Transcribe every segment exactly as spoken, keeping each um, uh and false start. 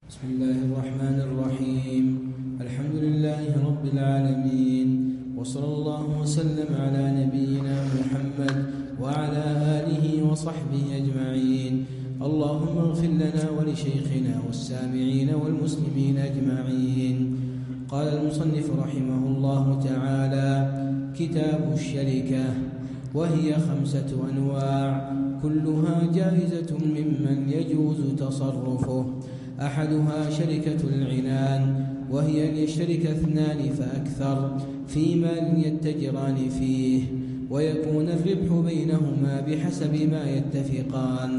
بسم الله الرحمن الرحيم. الحمد لله رب العالمين، وصلى الله وسلم على نبينا محمد وعلى آله وصحبه أجمعين. اللهم اغفر لنا ولشيخنا والسامعين والمسلمين أجمعين. قال المصنف رحمه الله تعالى: كتاب الشركة، وهي خمسة أنواع كلها جائزة ممن يجوز تصرفه. أحدها شركة العنان، وهي أن يشترك اثنان فأكثر في مال يتجران فيه، ويكون الربح بينهما بحسب ما يتفقان.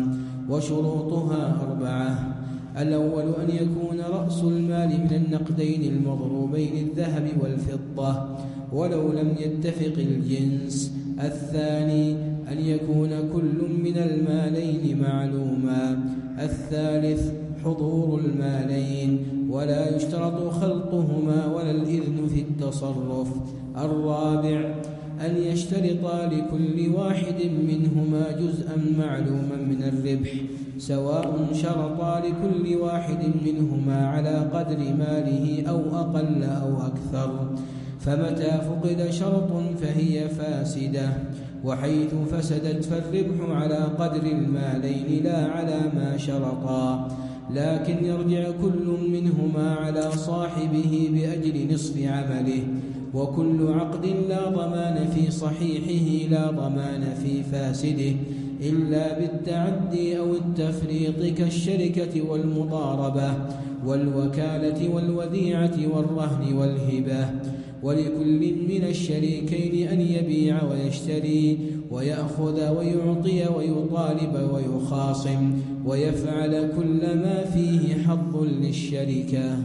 وشروطها أربعة: الأول أن يكون رأس المال من النقدين المضروبين الذهب والفضة ولو لم يتفق الجنس. الثاني أن يكون كل من المالين معلوما. الثالث حضور المالين، ولا يشترط خلطهما ولا الإذن في التصرف. الرابع أن يشترطا لكل واحد منهما جزءا معلوما من الربح، سواء شرطا لكل واحد منهما على قدر ماله أو أقل أو أكثر. فمتى فقد شرط فهي فاسدة، وحيث فسدت فالربح على قدر المالين لا على ما شرطا، لكن يرجع كل منهما على صاحبه بأجل نصف عمله. وكل عقد لا ضمان في صحيحه لا ضمان في فاسده إلا بالتعدي أو التفريط، كالشركة والمضاربة والوكالة والوديعة والرهن والهبة. ولكل من الشريكين أن يبيع ويشتري ويأخذ ويعطي ويطالب ويخاصم، ويفعل كل ما فيه حظ للشركة.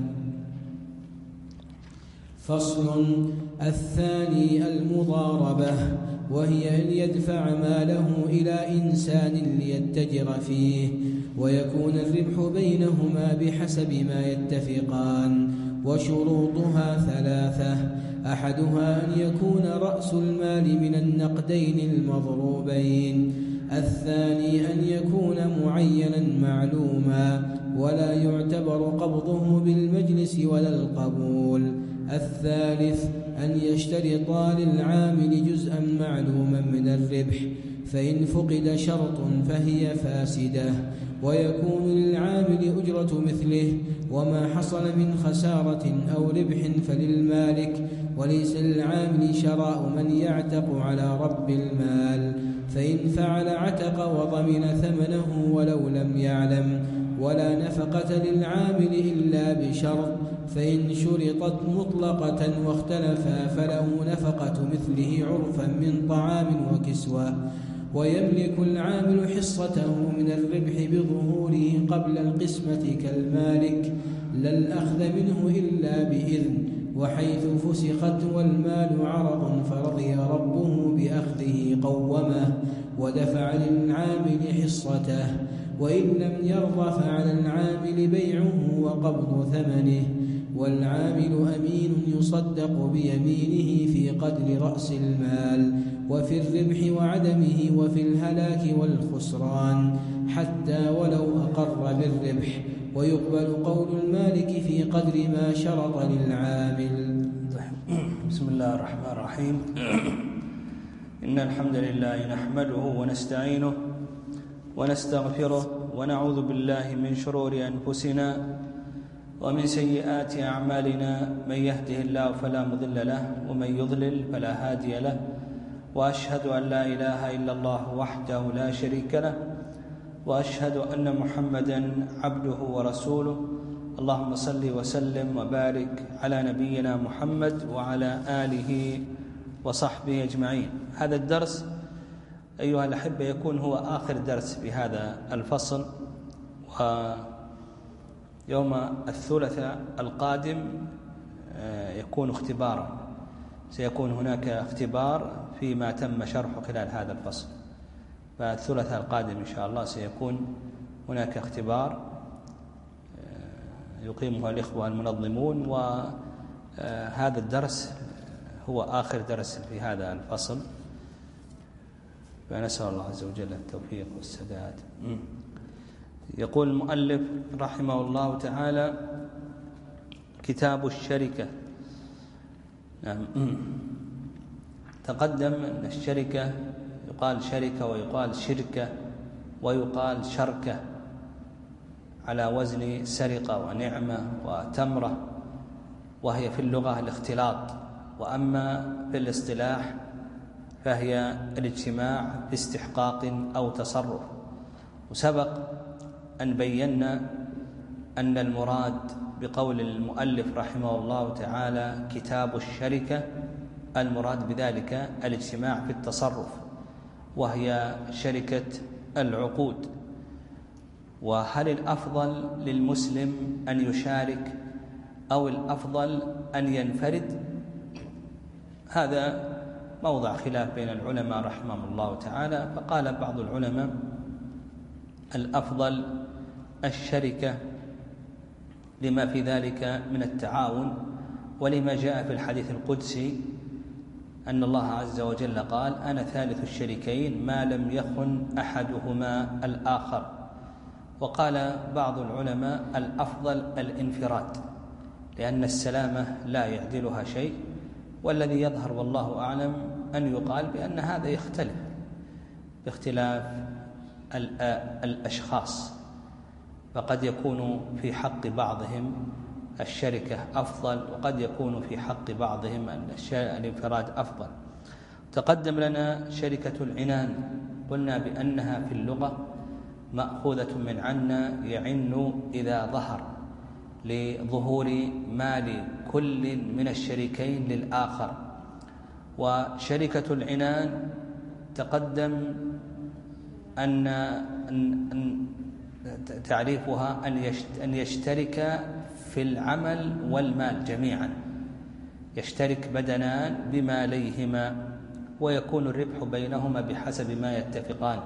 فصل. الثاني المضاربة، وهي أن يدفع ماله إلى إنسان ليتجر فيه، ويكون الربح بينهما بحسب ما يتفقان. وشروطها ثلاثة: أحدها أن يكون رأس المال من النقدين المضروبين. الثاني أن يكون معينا معلوما، ولا يعتبر قبضه بالمجلس ولا القبول. الثالث أن يشترطا للعامل جزءا معلوما من الربح، فإن فقد شرط فهي فاسدة، ويكون للعامل أجرة مثله، وما حصل من خسارة أو ربح فللمالك، وليس للعامل شراء من يعتق على رب المال، فإن فعل عتق وضمن ثمنه ولو لم يعلم. ولا نفقة للعامل إلا بشرط، فإن شرطت مطلقة واختلفا فله نفقة مثله عرفا من طعام وكسوة. ويملك العامل حصته من الربح بظهوره قبل القسمة كالمالك، لا الأخذ منه إلا بإذن. وحيث فسخت والمال عرض فرضي ربه بأخذه قومه ودفع للعامل حصته، وإن لم يرضى فعلى العامل بيعه وقبض ثمنه. والعامل أمين يصدق بيمينه في قدر رأس المال، وفي الربح وعدمه، وفي الهلاك والخسران، حتى ولو أقر بالربح. ويقبل قول المالك في قدر ما شرط للعامل. بسم الله الرحمن الرحيم. إن الحمد لله نحمده ونستعينه ونستغفره، ونعوذ بالله من شرور أنفسنا ومن سيئات أعمالنا. من يهده الله فلا مضل له، ومن يضلل فلا هادي له. وأشهد أن لا إله إلا الله وحده لا شريك له، وأشهد أن محمدا عبده ورسوله. اللهم صل وسلم وبارك على نبينا محمد وعلى آله وصحبه أجمعين. هذا الدرس أيها الأحبة يكون هو آخر درس في هذا الفصل، ويوم الثلاثاء القادم يكون اختبارا، سيكون هناك اختبار فيما تم شرحه خلال هذا الفصل. فالثلاثاء القادم إن شاء الله سيكون هناك اختبار يقيمه الإخوة المنظمون، وهذا الدرس هو آخر درس في هذا الفصل، فنسأل الله عز وجل التوفيق والسداد. يقول المؤلف رحمه الله تعالى: كتاب الشركة. نعم. تقدم أن الشركة يقال شركة ويقال شركة ويقال شركة على وزن سرقة ونعمة وتمرة، وهي في اللغة الاختلاط، وأما في الاصطلاح فهي الاجتماع باستحقاق أو تصرف. وسبق أن بينا أن المراد بقول المؤلف رحمه الله تعالى كتاب الشركة المراد بذلك الاجتماع في التصرف، وهي شركة العقود. وهل الأفضل للمسلم أن يشارك أو الأفضل أن ينفرد؟ هذا موضع خلاف بين العلماء رحمهم الله تعالى. فقال بعض العلماء: الأفضل الشركة لما في ذلك من التعاون، ولما جاء في الحديث القدسي أن الله عز وجل قال: أنا ثالث الشريكين ما لم يخن أحدهما الآخر. وقال بعض العلماء: الأفضل الانفراد، لأن السلامة لا يعدلها شيء. والذي يظهر والله أعلم أن يقال بأن هذا يختلف باختلاف الأشخاص، فقد يكون في حق بعضهم الشركة أفضل، وقد يكون في حق بعضهم الانفراد أفضل. تقدم لنا شركة العنان، قلنا بأنها في اللغة مأخوذة من عنا يعن إذا ظهر، لظهور مال كل من الشريكين للآخر. وشركة العنان تقدم أن تعريفها أن يشترك في العمل والمال جميعا، يشترك بدنان بماليهما، ويكون الربح بينهما بحسب ما يتفقان.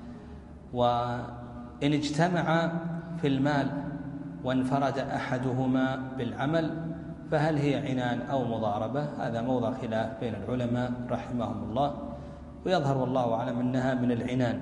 وإن اجتمع في المال وانفرد أحدهما بالعمل فهل هي عنان أو مضاربة؟ هذا موضع خلاف بين العلماء رحمهم الله، ويظهر والله أعلم أنها من العنان.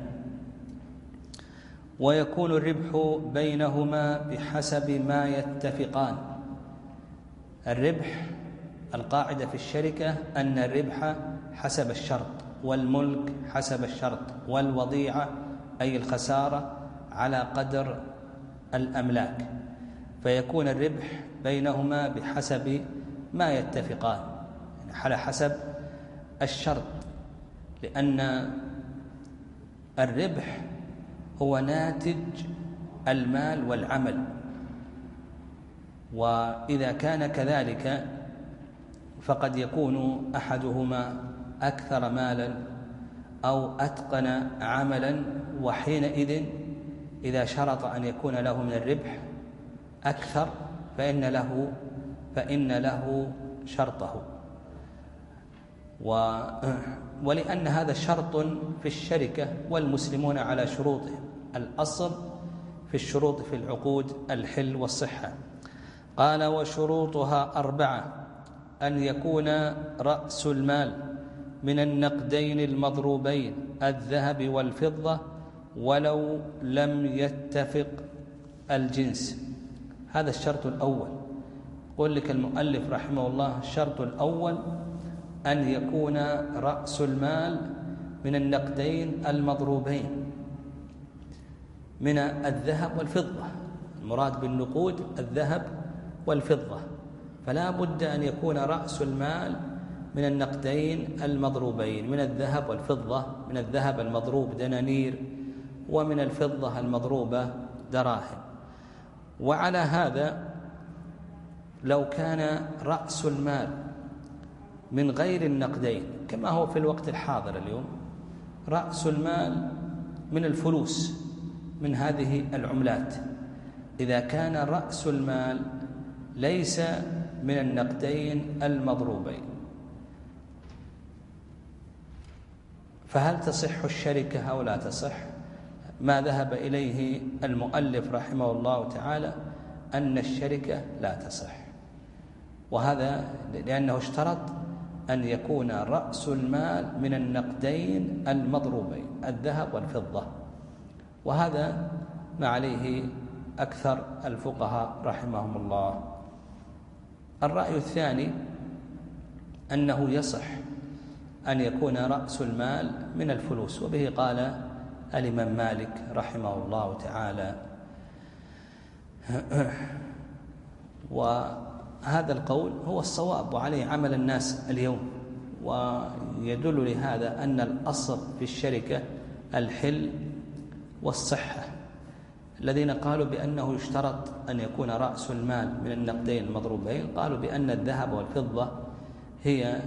ويكون الربح بينهما بحسب ما يتفقان. الربح، القاعدة في الشركة أن الربح حسب الشرط، والملك حسب الشرط، والوضيعة أي الخسارة على قدر الأملاك، فيكون الربح بينهما بحسب ما يتفقان، على حسب الشرط، لأن الربح هو ناتج المال والعمل. وإذا كان كذلك فقد يكون أحدهما أكثر مالا أو أتقن عملا، وحينئذ إذا شرط أن يكون له من الربح أكثر فإن له فإن له شرطه. و ولأن هذا شرط في الشركة، والمسلمون على شروطهم. الأصل في الشروط في العقود الحل والصحة. قال: وشروطها أربعة: أن يكون رأس المال من النقدين المضروبين الذهب والفضة ولو لم يتفق الجنس. هذا الشرط الأول. قل لك المؤلف رحمه الله: الشرط الأول أن يكون رأس المال من النقدين المضروبين من الذهب والفضة. المراد بالنقود الذهب والفضة، فلا بد أن يكون رأس المال من النقدين المضروبين من الذهب والفضة، من الذهب المضروب دنانير، ومن الفضة المضروبة دراهم. وعلى هذا لو كان رأس المال من غير النقدين، كما هو في الوقت الحاضر اليوم، رأس المال من الفلوس، من هذه العملات، إذا كان رأس المال ليس من النقدين المضروبين، فهل تصح الشركة أو لا تصح؟ ما ذهب إليه المؤلف رحمه الله تعالى أن الشركة لا تصح، وهذا لأنه اشترط أن يكون رأس المال من النقدين المضروبين الذهب والفضة، وهذا ما عليه أكثر الفقهاء رحمهم الله. الرأي الثاني أنه يصح أن يكون رأس المال من الفلوس، وبه قال الإمام مالك رحمه الله تعالى. وهذا القول هو الصواب وعليه عمل الناس اليوم، ويدل لهذا أن الأصل في الشركة الحل والصحة. الذين قالوا بأنه يشترط أن يكون رأس المال من النقدين المضروبين قالوا بأن الذهب والفضة هي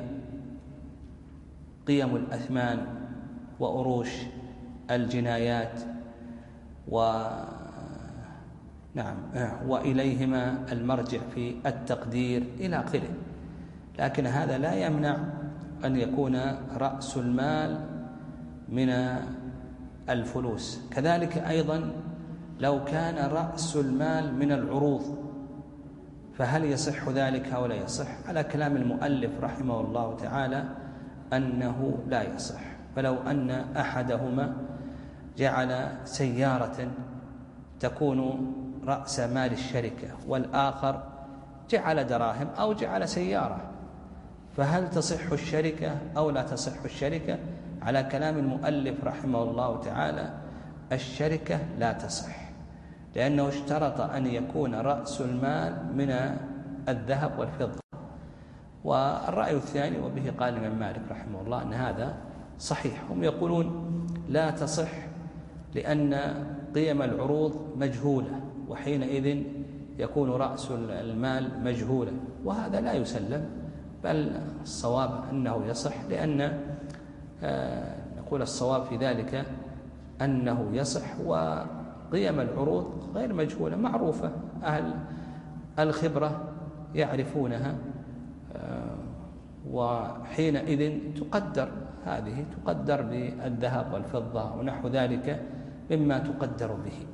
قيم الأثمان وأروش الجنايات و نعم وإليهما المرجع في التقدير إلى آخره، لكن هذا لا يمنع أن يكون رأس المال من الفلوس. كذلك أيضا لو كان رأس المال من العروض فهل يصح ذلك أو لا يصح؟ على كلام المؤلف رحمه الله تعالى أنه لا يصح. فلو أن أحدهما جعل سيارة تكون رأس مال الشركة والآخر جعل دراهم أو جعل سيارة، فهل تصح الشركة أو لا تصح الشركة؟ على كلام المؤلف رحمه الله تعالى الشركة لا تصح، لأنه اشترط أن يكون رأس المال من الذهب والفضة. والرأي الثاني وبه قال الإمام مالك رحمه الله أن هذا صحيح. هم يقولون لا تصح لأن قيم العروض مجهولة، وحينئذ يكون رأس المال مجهولا، وهذا لا يسلم، بل الصواب أنه يصح، لأن آه نقول الصواب في ذلك أنه يصح، وقيم العروض غير مجهولة معروفة، أهل الخبرة يعرفونها، آه وحينئذ تقدر، هذه تقدر بالذهب والفضة ونحو ذلك مما تقدر به.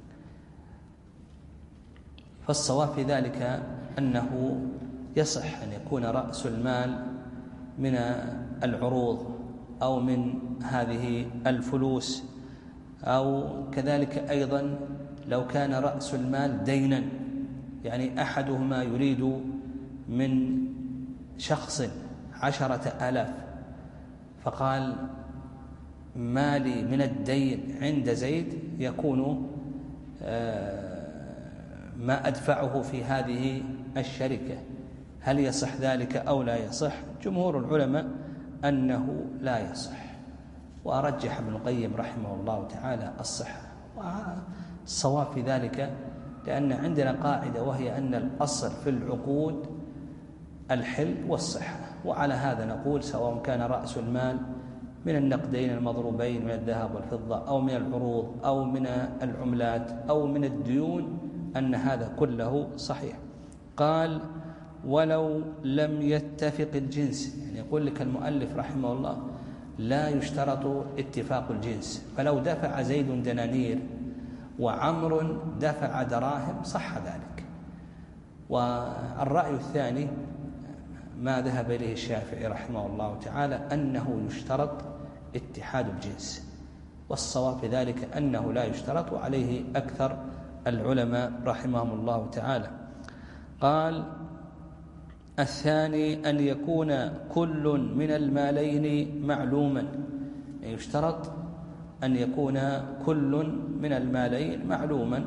فالصواب في ذلك أنه يصح أن يكون رأس المال من العروض أو من هذه الفلوس، أو كذلك أيضا لو كان رأس المال دينا، يعني أحدهما يريد من شخص عشرة آلاف فقال مالي من الدين عند زيد يكون ما أدفعه في هذه الشركة، هل يصح ذلك أو لا يصح؟ جمهور العلماء أنه لا يصح، وأرجح ابن القيم رحمه الله تعالى الصحة. والصواب في ذلك لأن عندنا قاعدة، وهي أن الأصل في العقود الحل والصحة، وعلى هذا نقول سواء كان رأس المال من النقدين المضروبين من الذهب والفضة أو من العروض أو من العملات أو من الديون أن هذا كله صحيح. قال ولو لم يتفق الجنس، يعني يقول لك المؤلف رحمه الله لا يشترط اتفاق الجنس، فلو دفع زيد دنانير وعمر دفع دراهم صح ذلك. والرأي الثاني ما ذهب إليه الشافعي رحمه الله تعالى أنه يشترط اتحاد الجنس، والصواب في ذلك أنه لا يشترط، وعليه أكثر العلماء رحمهم الله تعالى. قال الثاني أن يكون كل من المالين معلوما، يعني يشترط أن يكون كل من المالين معلوما،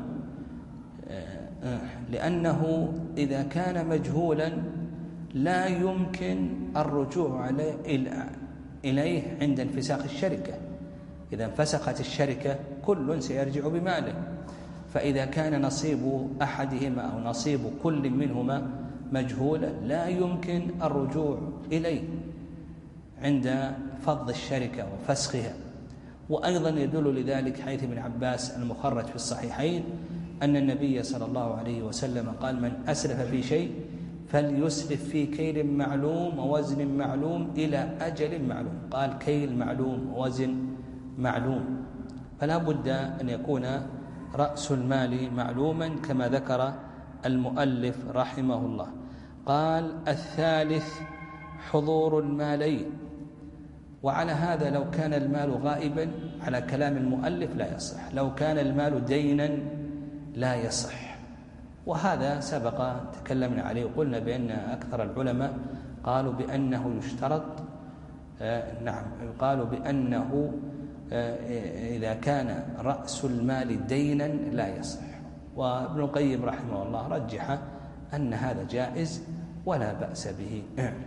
لأنه إذا كان مجهولا لا يمكن الرجوع إليه عند انفساخ الشركة. إذا انفسخت الشركة كل سيرجع بماله، فإذا كان نصيب أحدهما أو نصيب كل منهما مجهولا لا يمكن الرجوع إليه عند فض الشركة وفسخها. وأيضا يدل لذلك حديث ابن عباس المخرج في الصحيحين أن النبي صلى الله عليه وسلم قال من أسرف في شيء فليسرف في كيل معلوم ووزن معلوم إلى أجل معلوم، قال كيل معلوم ووزن معلوم، فلا بد أن يكون رأس المال معلوما كما ذكر المؤلف رحمه الله. قال الثالث حضور المالين، وعلى هذا لو كان المال غائبا على كلام المؤلف لا يصح، لو كان المال دينا لا يصح. وهذا سبق تكلمنا عليه وقلنا بأن أكثر العلماء قالوا بأنه يشترط آه نعم قالوا بأنه آه إذا كان رأس المال دينا لا يصح. وابن القيم رحمه الله رجح أن هذا جائز ولا بأس به،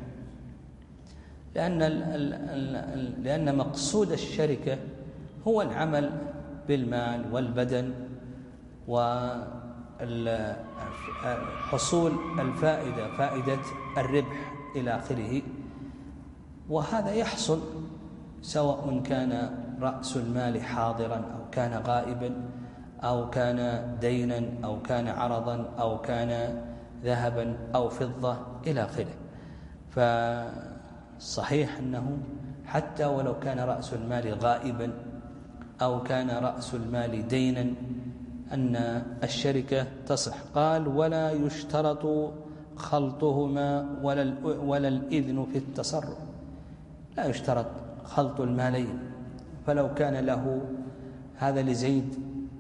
لأن لأن مقصود الشركة هو العمل بالمال والبدن وحصول الفائدة، فائدة الربح إلى آخره. وهذا يحصل سواء كان رأس المال حاضرا أو كان غائبا أو كان دينا أو كان عرضا أو كان ذهبا أو فضة إلى آخره. فصحيح أنه حتى ولو كان رأس المال غائبا أو كان رأس المال دينا أن الشركة تصح. قال ولا يشترط خلطهما ولا ولا الإذن في التصرف. لا يشترط خلط المالين، فلو كان له هذا لزيد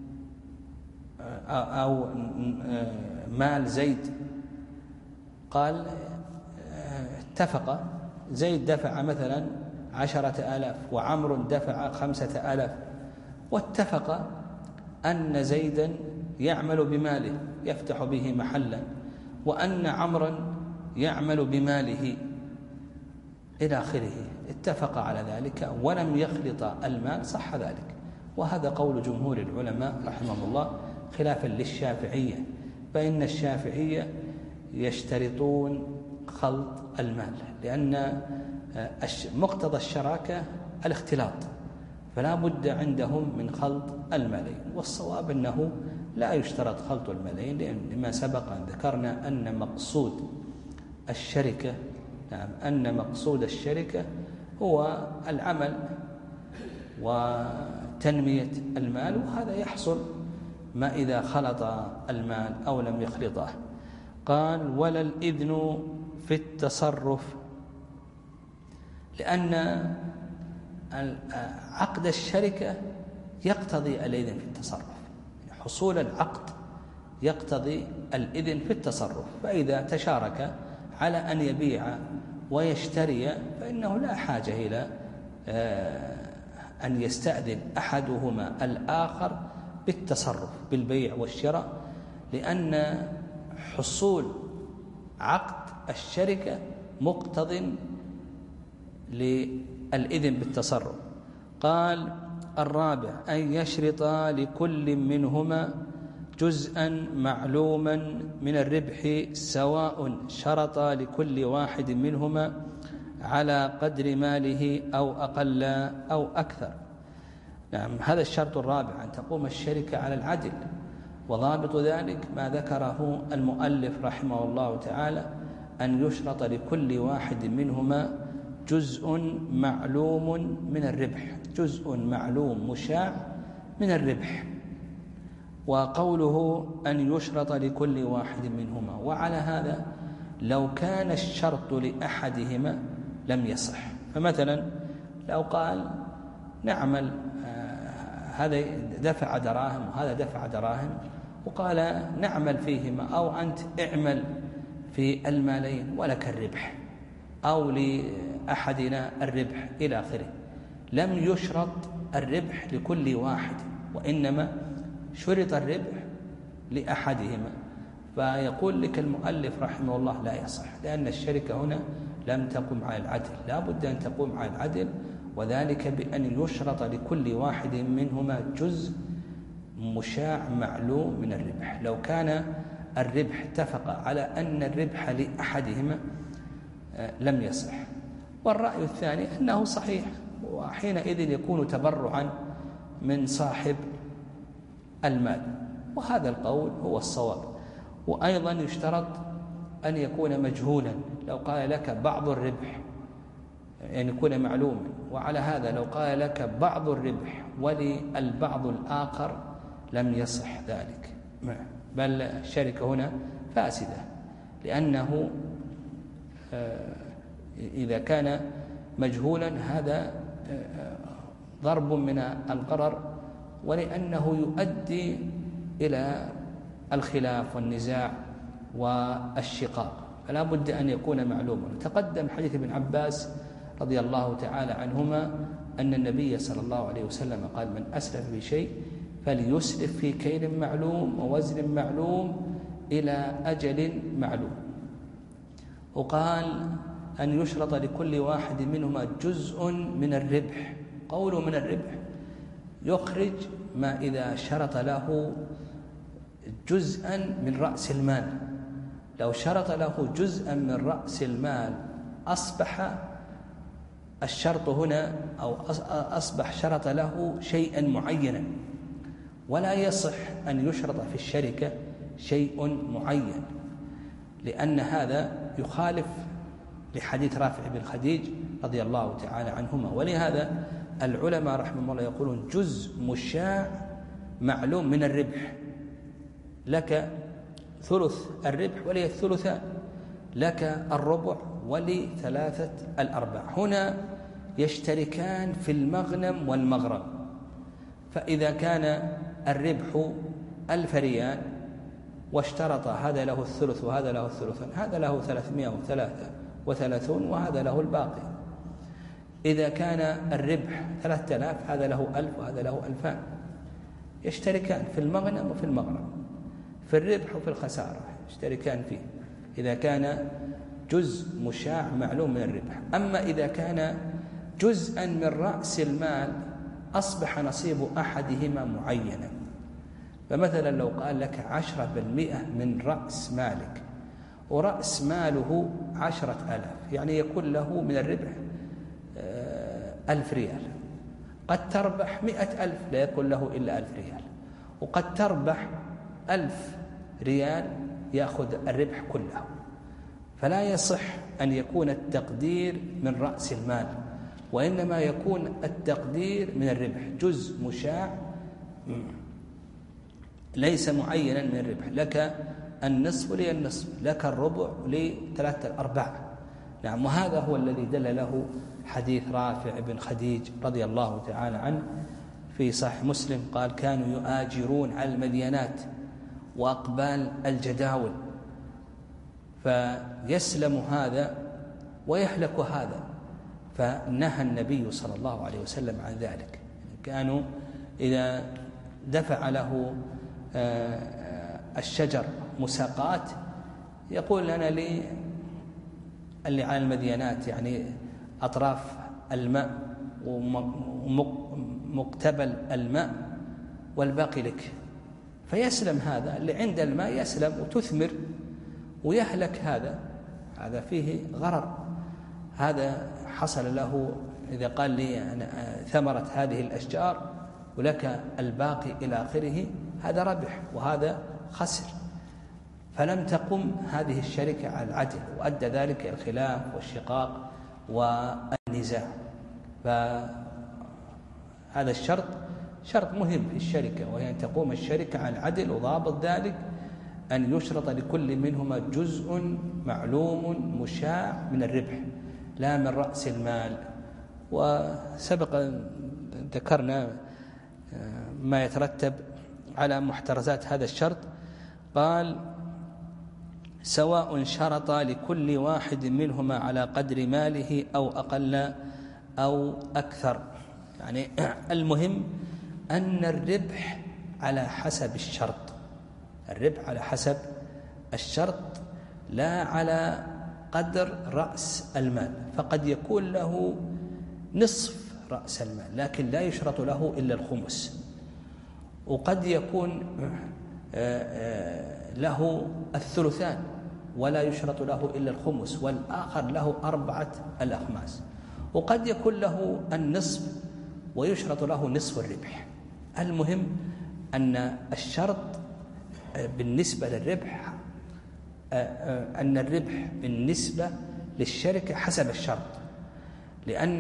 أو مال زيد، قال اتفق زيد دفع مثلا عشرة آلاف وعمر دفع خمسة آلاف، واتفق أن زيدا يعمل بماله يفتح به محلا وأن عمرا يعمل بماله إلى آخره، اتفق على ذلك ولم يخلط المال، صح ذلك. وهذا قول جمهور العلماء رحمهم الله خلافا للشافعية، فإن الشافعية يشترطون خلط المال، لأن مقتضى الشراكة الاختلاط، فلا بد عندهم من خلط المالين. والصواب أنه لا يشترط خلط المالين، لما سبق أن ذكرنا أن مقصود الشركة نعم أن مقصود الشركة هو العمل وتنمية المال، وهذا يحصل ما إذا خلط المال أو لم يخلطه. قال ولا الإذن في التصرف، لأن عقد الشركة يقتضي الإذن في التصرف، حصول العقد يقتضي الإذن في التصرف. فإذا تشارك على أن يبيع ويشتري فإنه لا حاجة إلى أن يستأذن أحدهما الآخر بالتصرف بالبيع والشراء، لأن حصول عقد الشركة مقتض للإذن بالتصرف. قال الرابع أن يشرط لكل منهما جزءا معلوما من الربح سواء شرط لكل واحد منهما على قدر ماله أو أقل أو أكثر. نعم هذا الشرط الرابع، أن تقوم الشركة على العدل، وضابط ذلك ما ذكره المؤلف رحمه الله تعالى أن يشرط لكل واحد منهما جزء معلوم من الربح، جزء معلوم مشاع من الربح. وقوله أن يشرط لكل واحد منهما، وعلى هذا لو كان الشرط لأحدهما لم يصح. فمثلا لو قال نعمل هذا دفع دراهم وهذا دفع دراهم وقال نعمل فيهما، أو أنت اعمل في المالين ولك الربح أو لأحدنا الربح إلى آخره، لم يشرط الربح لكل واحد، وإنما شرط الربح لأحدهما. فيقول لك المؤلف رحمه الله لا يصح، لأن الشركة هنا لم تقم على العدل، لا بد أن تقوم على العدل، وذلك بأن يشرط لكل واحد منهما جزء مشاع معلوم من الربح. لو كان الربح اتفق على أن الربح لأحدهما لم يصح. والرأي الثاني أنه صحيح، وحينئذ يكون تبرعا من صاحب المال، وهذا القول هو الصواب. وأيضا يشترط أن يكون مجهولا، لو قال لك بعض الربح يعني يكون معلوما، وعلى هذا لو قال لك بعض الربح وللبعض الآخر لم يصح ذلك، بل الشركة هنا فاسدة، لأنه إذا كان مجهولا هذا ضرب من الغرر، ولأنه يؤدي إلى الخلاف والنزاع والشقاق، فلا بد أن يكون معلوما. تقدم حديث ابن عباس رضي الله تعالى عنهما أن النبي صلى الله عليه وسلم قال: من أسلف بشيء فليسلف في كيل معلوم ووزن معلوم إلى أجل معلوم. وقال أن يشرط لكل واحد منهما جزء من الربح. قوله من الربح يخرج ما إذا شرط له جزءا من رأس المال. لو شرط له جزءا من رأس المال أصبح الشرط هنا أو أصبح شرط له شيئا معينا، ولا يصح أن يشرط في الشركة شيء معين، لأن هذا يخالف لحديث رافع بن خديج رضي الله تعالى عنهما. ولهذا العلماء رحمهم الله يقولون جزء مشاع معلوم من الربح، لك ثلث الربح ولي الثلثان، لك الربع ولي ثلاثة الأرباع. هنا يشتركان في المغنم والمغرم، فإذا كان الربح ألف ريال واشترط هذا له الثلث وهذا له الثلثان، هذا له ثلاثمائة وثلاثة وثلاثون وهذا له الباقي. إذا كان الربح ثلاثة آلاف هذا له ألف وهذا له ألفان، يشتركان في المغنم وفي المغرم، في الربح وفي الخسارة يشتركان فيه إذا كان جزء مشاع معلوم من الربح. أما إذا كان جزءا من رأس المال أصبح نصيب أحدهما معينا، فمثلا لو قال لك عشرة بالمئة من رأس مالك ورأس ماله عشرة ألاف، يعني يكون له من الربح ألف ريال، قد تربح مئة ألف لا يكون له إلا ألف ريال، وقد تربح ألف ريال يأخذ الربح كله. فلا يصح أن يكون التقدير من رأس المال، وإنما يكون التقدير من الربح، جزء مشاع ليس معينا من الربح، لك النصف لي النصف، لك الربع لثلاثة الأرباع. نعم، وهذا هو الذي دل له حديث رافع بن خديج رضي الله تعالى عنه في صحيح مسلم، قال: كانوا يؤاجرون على المدينات وأقبال الجداول، فيسلم هذا ويهلك هذا، فنهى النبي صلى الله عليه وسلم عن ذلك. كانوا إذا دفع له الشجر مساقات يقول: أنا لي اللي على المدينات، يعني أطراف الماء ومقتبل الماء، والباقي لك. فيسلم هذا اللي عند الماء، يسلم وتثمر، ويهلك هذا، هذا فيه غرر. هذا حصل له إذا قال لي ثمرة هذه الأشجار ولك الباقي إلى آخره، هذا ربح وهذا خسر، فلم تقم هذه الشركة على العدل، وأدى ذلك الخلاف والشقاق والنزاع. فهذا الشرط شرط مهم في الشركة، وهي أن تقوم الشركة على العدل، وضابط ذلك أن يشرط لكل منهما جزء معلوم مشاع من الربح لا من رأس المال. وسبق ذكرنا ما يترتب على محترزات هذا الشرط. قال: سواء شرط لكل واحد منهما على قدر ماله أو أقل أو أكثر، يعني المهم أن الربح على حسب الشرط، الربح على حسب الشرط لا على قدر رأس المال. فقد يكون له نصف رأس المال لكن لا يشرط له إلا الخمس، وقد يكون له الثلثان ولا يشرط له إلا الخمس، والآخر له أربعة الأخماس، وقد يكون له النصف ويشرط له نصف الربح. المهم أن الشرط بالنسبة للربح أن الربح بالنسبة للشركة حسب الشرط، لأن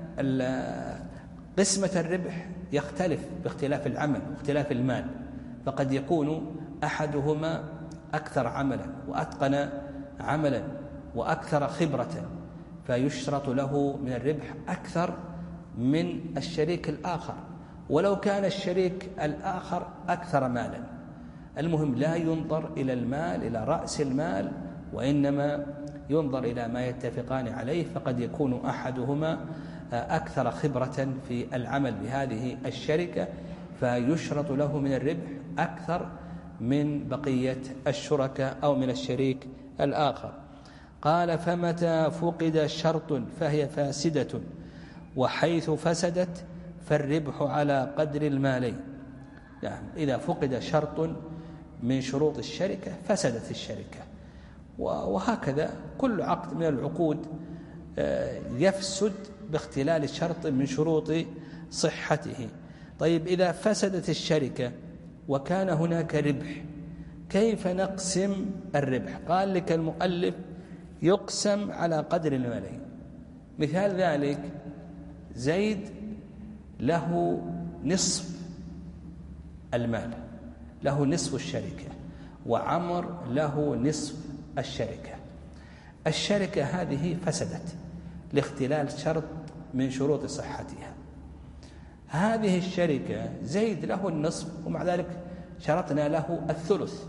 قسمة الربح يختلف باختلاف العمل واختلاف المال، فقد يكون أحدهما أكثر عملا وأتقن عملا وأكثر خبرة، فيشترط له من الربح أكثر من الشريك الآخر ولو كان الشريك الآخر أكثر مالا. المهم لا ينظر إلى المال إلى رأس المال، وإنما ينظر إلى ما يتفقان عليه، فقد يكون أحدهما أكثر خبرة في العمل بهذه الشركة فيشرط له من الربح أكثر من بقية الشركاء أو من الشريك الآخر. قال: فمتى فقد شرط فهي فاسدة، وحيث فسدت فالربح على قدر المالين. يعني إذا فقد شرط من شروط الشركة فسدت الشركة، وهكذا كل عقد من العقود يفسد باختلال شرط من شروط صحته. طيب إذا فسدت الشركة وكان هناك ربح كيف نقسم الربح؟ قال لك المؤلف: يقسم على قدر المالين. مثال ذلك: زيد له نصف المال، له نصف الشركة، وعمر له نصف الشركة. الشركة هذه فسدت لاختلال شرط من شروط صحتها. هذه الشركة زيد له النصف ومع ذلك شرطنا له الثلث،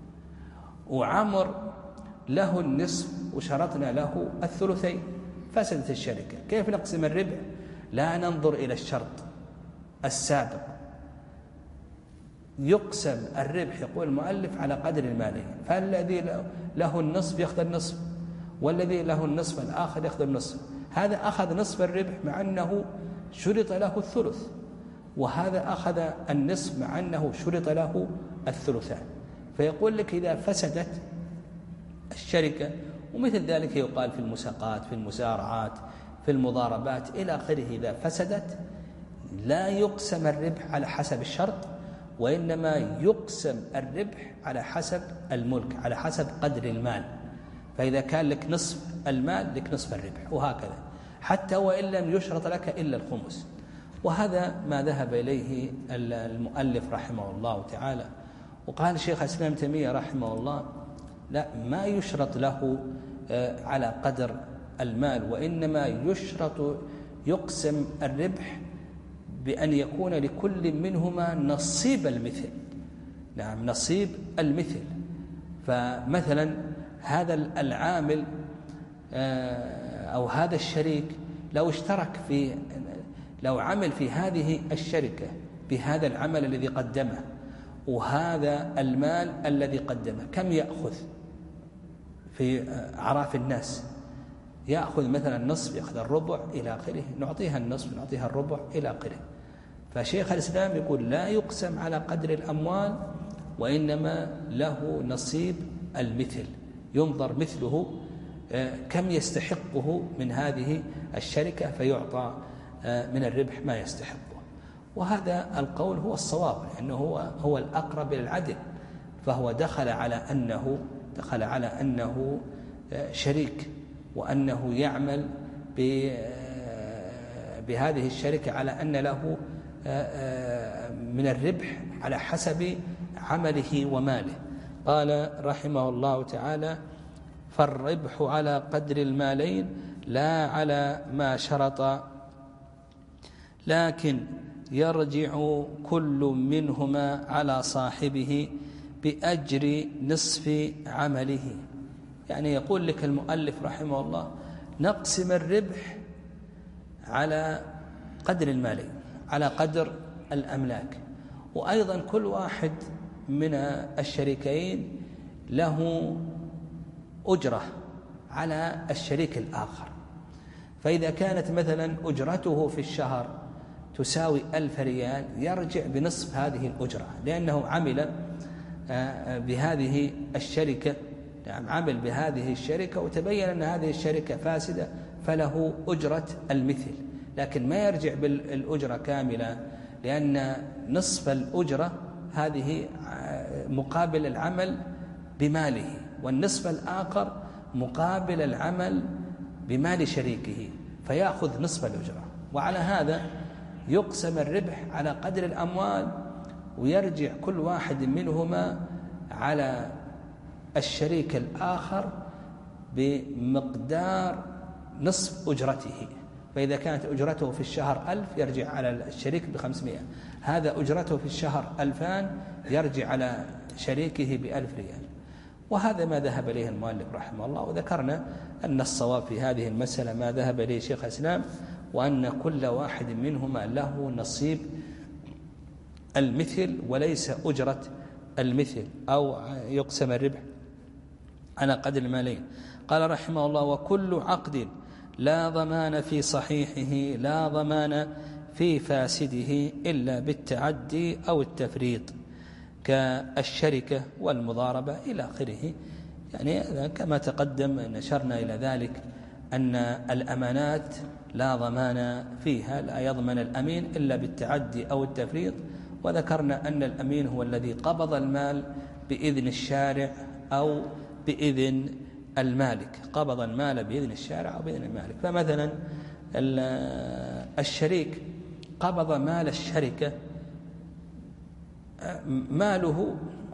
وعمر له النصف وشرطنا له الثلثين. فسدت الشركة. كيف نقسم الربح؟ لا ننظر إلى الشرط السابق، يقسم الربح يقول المؤلف على قدر المالين، فالذي له النصف يأخذ النصف، والذي له النصف الآخر يأخذ النصف. هذا أخذ نصف الربح مع أنه شرط له الثلث، وهذا أخذ النصف مع أنه شرط له الثلثان. فيقول لك إذا فسدت الشركة، ومثل ذلك يقال في المساقات، في المزارعات، في المضاربات إلى آخره، إذا فسدت لا يقسم الربح على حسب الشرط، وإنما يقسم الربح على حسب الملك، على حسب قدر المال. فإذا كان لك نصف المال لك نصف الربح، وهكذا حتى وإن لم يشرط لك إلا الخمس. وهذا ما ذهب إليه المؤلف رحمه الله تعالى. وقال شيخ الإسلام تيمية رحمه الله: لا، ما يشرط له على قدر المال، وإنما يشرط يقسم الربح بأن يكون لكل منهما نصيب المثل. نعم، نصيب المثل. فمثلا هذا العامل أو هذا الشريك لو اشترك في لو عمل في هذه الشركة بهذا العمل الذي قدمه وهذا المال الذي قدمه، كم يأخذ في أعراف الناس؟ يأخذ مثلا النصف، يأخذ الربع إلى آخره، نعطيها النصف، نعطيها الربع إلى آخره. فشيخ الإسلام يقول لا يقسم على قدر الأموال، وإنما له نصيب المثل، ينظر مثله كم يستحقه من هذه الشركة فيعطى من الربح ما يستحقه. وهذا القول هو الصواب، لأنه هو هو الأقرب إلى العدل، فهو دخل على أنه دخل على أنه شريك، وأنه يعمل بهذه الشركة على أن له من الربح على حسب عمله وماله. قال رحمه الله تعالى: فالربح على قدر المالين لا على ما شرط، لكن يرجع كل منهما على صاحبه بأجر نصف عمله. يعني يقول لك المؤلف رحمه الله: نقسم الربح على قدر المالين، على قدر الأملاك، وأيضا كل واحد من الشريكين له أجرة على الشريك الآخر. فإذا كانت مثلا أجرته في الشهر تساوي ألف ريال، يرجع بنصف هذه الأجرة، لأنه عمل بهذه الشركة يعني عمل بهذه الشركة وتبين أن هذه الشركة فاسدة، فله أجرة المثل، لكن ما يرجع بالأجرة كاملة، لأن نصف الأجرة هذه مقابل العمل بماله، والنصف الآخر مقابل العمل بمال شريكه، فيأخذ نصف الأجرة. وعلى هذا يقسم الربح على قدر الأموال، ويرجع كل واحد منهما على الشريك الآخر بمقدار نصف أجرته. فإذا كانت أجرته في الشهر ألف يرجع على الشريك بخمسمائة، هذا أجرته في الشهر ألفان يرجع على شريكه بألف ريال. وهذا ما ذهب إليه المؤلف رحمه الله. وذكرنا أن الصواب في هذه المسألة ما ذهب إليه شيخ الإسلام، وأن كل واحد منهما له نصيب المثل وليس أجرة المثل، أو يقسم الربح على قدر المالين. قال رحمه الله: وكل عقد لا ضمان في صحيحه لا ضمان في فاسده إلا بالتعدي أو التفريط، كالشركة والمضاربة إلى آخره. يعني كما تقدم نشرنا إلى ذلك أن الأمانات لا ضمان فيها، لا يضمن الأمين إلا بالتعدي أو التفريط. وذكرنا أن الأمين هو الذي قبض المال بإذن الشارع أو بإذن المالك، قبض المال بإذن الشارع أو بإذن المالك. فمثلا الشريك قبض مال الشركة، ماله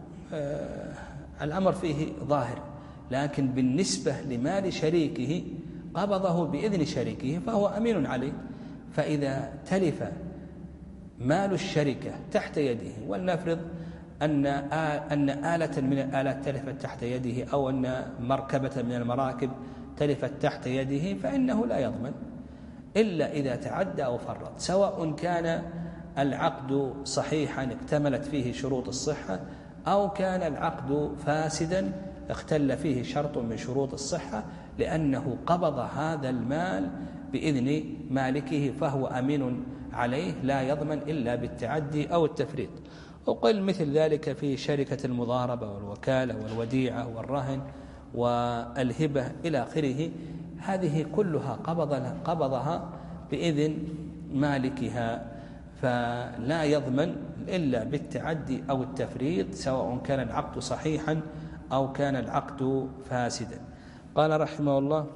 الأمر فيه ظاهر، لكن بالنسبة لمال شريكه قبضه بإذن شريكه فهو أمين عليه. فإذا تلف مال الشركة تحت يده، ولنفرض أن أن آلة من الآلات تلفت تحت يده، أو أن مركبة من المراكب تلفت تحت يده، فإنه لا يضمن إلا إذا تعدى أو فرط، سواء كان العقد صحيحا اكتملت فيه شروط الصحة، أو كان العقد فاسدا اختل فيه شرط من شروط الصحة، لأنه قبض هذا المال بإذن مالكه فهو أمين عليه، لا يضمن إلا بالتعدي أو التفريط. وقل مثل ذلك في شركة المضاربة والوكالة والوديعة والرهن والهبة إلى آخره، هذه كلها قبضها, قبضها بإذن مالكها، فلا يضمن إلا بالتعدي أو التفريط، سواء كان العقد صحيحا أو كان العقد فاسدا. قال رحمه الله: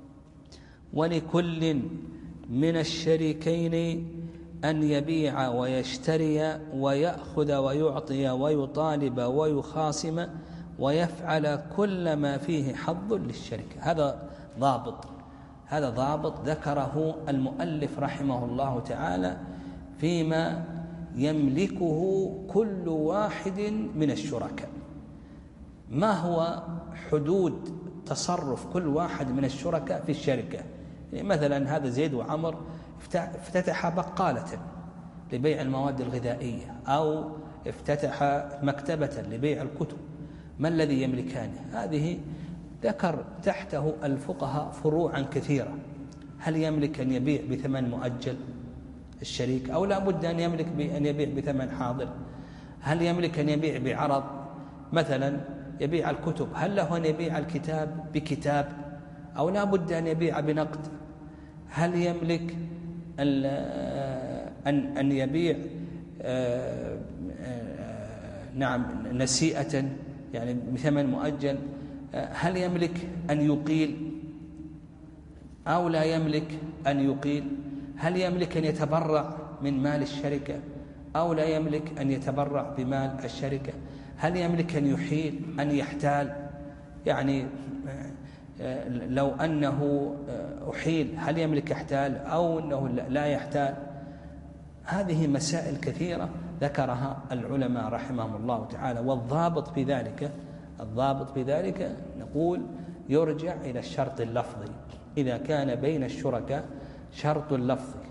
ولكل من الشريكين أن يبيع ويشتري ويأخذ ويعطي ويطالب ويخاصم ويفعل كل ما فيه حظ للشركة. هذا ضابط هذا ضابط ذكره المؤلف رحمه الله تعالى فيما يملكه كل واحد من الشركاء. ما هو حدود تصرف كل واحد من الشركاء في الشركة؟ يعني مثلا هذا زيد وعمر افتتح بقالة لبيع المواد الغذائية، أو افتتح مكتبة لبيع الكتب، ما الذي يملكانه؟ هذه ذكر تحته الفقهاء فروعا كثيرة. هل يملك أن يبيع بثمن مؤجل الشريك، أو لا بد أن يملك أن يبيع بثمن حاضر؟ هل يملك أن يبيع بعرض؟ مثلا يبيع الكتب، هل له أن يبيع الكتاب بكتاب، أو لا بد أن يبيع بنقد؟ هل يملك أن أن يبيع نعم نسيئة يعني بثمن مؤجل؟ هل يملك أن يقيل أو لا يملك أن يقيل؟ هل يملك أن يتبرع من مال الشركة أو لا يملك أن يتبرع بمال الشركة؟ هل يملك أن يحيل أن يحتال؟ يعني لو أنه أحيل هل يملك يحتال أو أنه لا يحتال؟ هذه مسائل كثيرة ذكرها العلماء رحمهم الله تعالى. والضابط في ذلك الضابط في ذلك نقول يرجع إلى الشرط اللفظي. إذا كان بين الشركاء شرط لفظي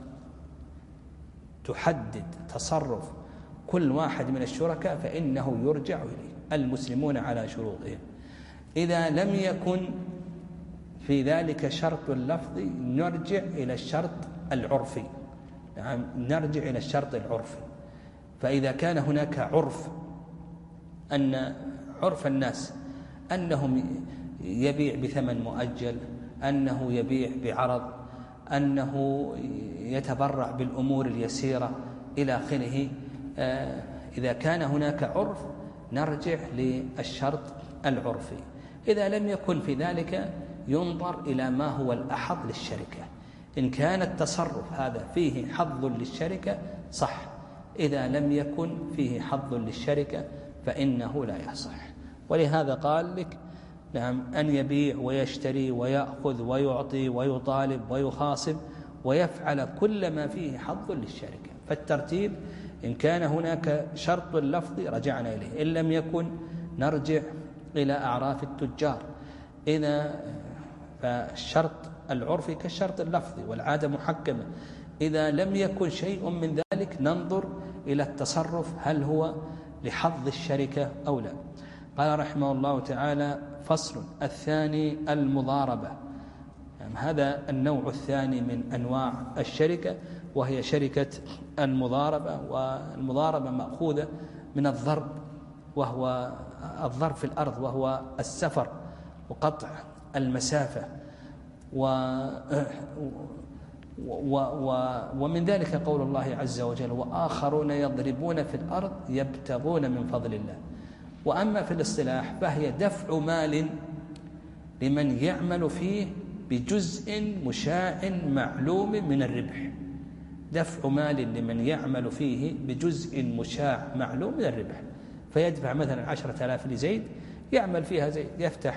تحدد تصرف كل واحد من الشركاء فإنه يرجع إليه، المسلمون على شروطهم. إذا لم يكن في ذلك شرط لفظي نرجع إلى الشرط العرفي. يعني نرجع إلى الشرط العرفي. فإذا كان هناك عرف، أن عرف الناس أنهم يبيع بثمن مؤجل، أنه يبيع بعرض، أنه يتبرع بالأمور اليسيرة إلى آخره، إذا كان هناك عرف نرجع للشرط العرفي. إذا لم يكن في ذلك ينظر إلى ما هو الأحظ للشركة. إن كان التصرف هذا فيه حظ للشركة صح، إذا لم يكن فيه حظ للشركة فإنه لا يصح. ولهذا قال لك نعم أن يبيع ويشتري ويأخذ ويعطي ويطالب ويخاصم ويفعل كل ما فيه حظ للشركة. فالترتيب إن كان هناك شرط لفظي رجعنا إليه، إن لم يكن نرجع إلى أعراف التجار. إذا فالشرط العرفي كالشرط اللفظي والعادة محكمة. إذا لم يكن شيء من ذلك ننظر إلى التصرف هل هو لحظ الشركة أو لا. قال رحمه الله تعالى: فصل الثاني المضاربة. يعني هذا النوع الثاني من أنواع الشركة، وهي شركة المضاربة. والمضاربة مأخوذة من الضرب، وهو الضرب في الأرض، وهو السفر وقطع المسافة. و و و ومن ذلك قول الله عز وجل: وآخرون يضربون في الأرض يبتغون من فضل الله. وأما في الاصطلاح فهي دفع مال لمن يعمل فيه بجزء مشاع معلوم من الربح. دفع مال لمن يعمل فيه بجزء مشاع معلوم من الربح. فيدفع مثلا عشرة آلاف لزيد يعمل فيها زيد، يفتح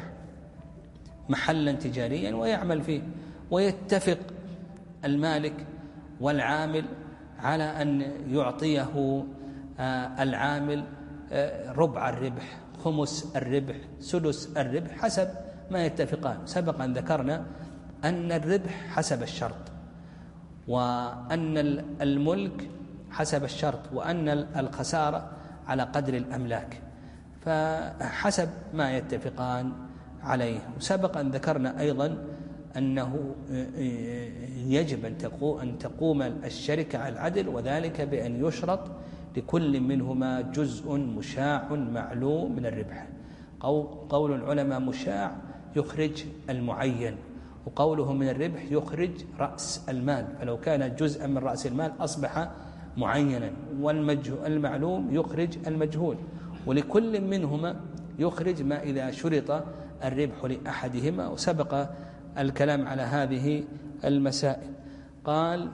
محلا تجاريا ويعمل فيه، ويتفق المالك والعامل على أن يعطيه العامل ربع الربح، خمس الربح، سدس الربح، حسب ما يتفقان. سبق أن ذكرنا أن الربح حسب الشرط، وأن الملك حسب الشرط، وأن الخسارة على قدر الأملاك، فحسب ما يتفقان عليه. وسبق أن ذكرنا أيضا أنه يجب أن تقوم الشركة على العدل، وذلك بأن يشرط لكل منهما جزء مشاع معلوم من الربح. قول العلماء: مشاع يخرج المعين، وقوله من الربح يخرج رأس المال، فلو كان جزءا من رأس المال أصبح معينا، والمعلوم يخرج المجهول، ولكل منهما يخرج ما إذا شرط الربح لأحدهما. وسبق الكلام على هذه المسائل. قال: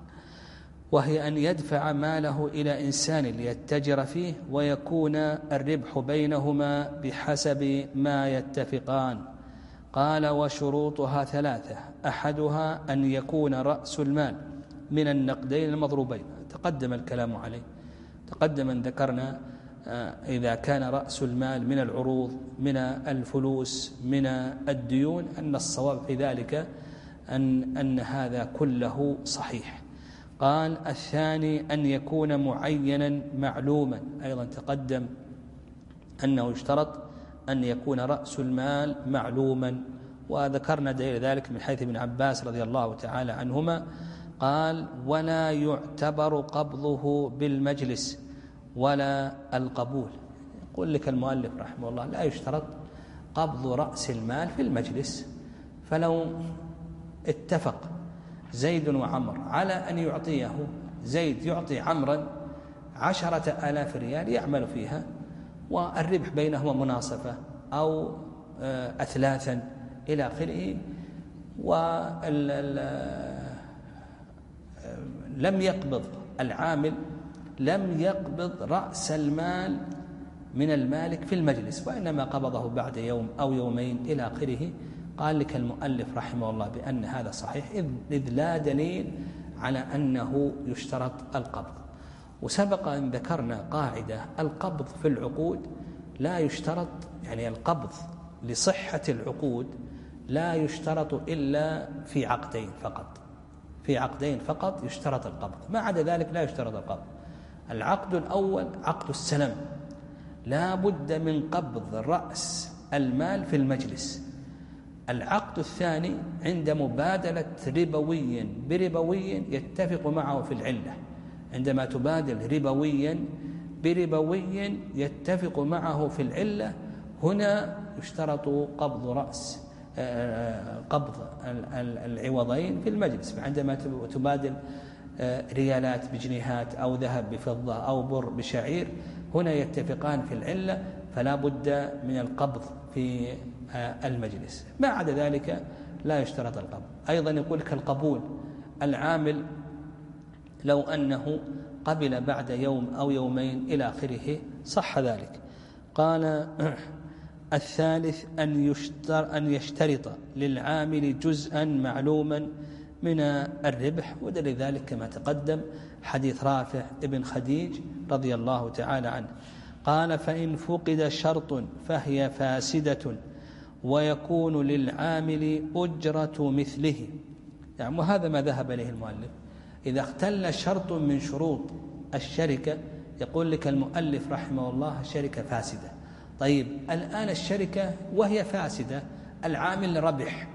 وهي أن يدفع ماله إلى إنسان ليتجر فيه، ويكون الربح بينهما بحسب ما يتفقان. قال: وشروطها ثلاثة: أحدها أن يكون رأس المال من النقدين المضروبين. تقدم الكلام عليه، تقدم أن ذكرنا إذا كان رأس المال من العروض، من الفلوس، من الديون، أن الصواب في ذلك أن, أن هذا كله صحيح. قال: الثاني أن يكون معينا معلوما. أيضا تقدم أنه يشترط أن يكون رأس المال معلوما، وذكرنا دليل ذلك من حيث ابن عباس رضي الله تعالى عنهما. قال: ولا يعتبر قبضه بالمجلس ولا القبول. يقول لك المؤلف رحمه الله: لا يشترط قبض رأس المال في المجلس. فلو اتفق زيد وعمر على أن يعطيه، زيد يعطي عمرا عشرة آلاف ريال يعمل فيها، والربح بينهما مناصفة أو أثلاثا إلى آخره، ولم يقبض العامل لم يقبض رأس المال من المالك في المجلس، وإنما قبضه بعد يوم أو يومين إلى آخره. قال لك المؤلف رحمه الله بأن هذا صحيح، إذ لا دليل على أنه يشترط القبض. وسبق أن ذكرنا قاعدة: القبض في العقود لا يشترط، يعني القبض لصحة العقود لا يشترط إلا في عقدين فقط، في عقدين فقط يشترط القبض، ما عدا ذلك لا يشترط القبض. العقد الأول عقد السلم، لا بد من قبض رأس المال في المجلس. العقد الثاني عند مبادلة ربوي بربوي يتفق معه في العلة، عندما تبادل ربويا بربوي يتفق معه في العلة، هنا يشترط قبض رأس قبض العوضين في المجلس. عندما تبادل ريالات بجنيهات أو ذهب بفضة أو بر بشعير، هنا يتفقان في العلة، فلا بد من القبض في المجلس. ما عدا ذلك لا يشترط القبض. أيضا يقول كالقبول، العامل لو أنه قبل بعد يوم أو يومين إلى آخره صح ذلك. قال: الثالث أن يشتر أن يشترط للعامل جزءا معلوما من الربح. ودليل ذلك كما تقدم حديث رافع ابن خديج رضي الله تعالى عنه قال: فإن فقد شرط فهي فاسدة ويكون للعامل أجرة مثله. يعني وهذا ما ذهب إليه المؤلف. إذا اختل شرط من شروط الشركة يقول لك المؤلف رحمه الله الشركة فاسدة. طيب الآن الشركة وهي فاسدة العامل ربح،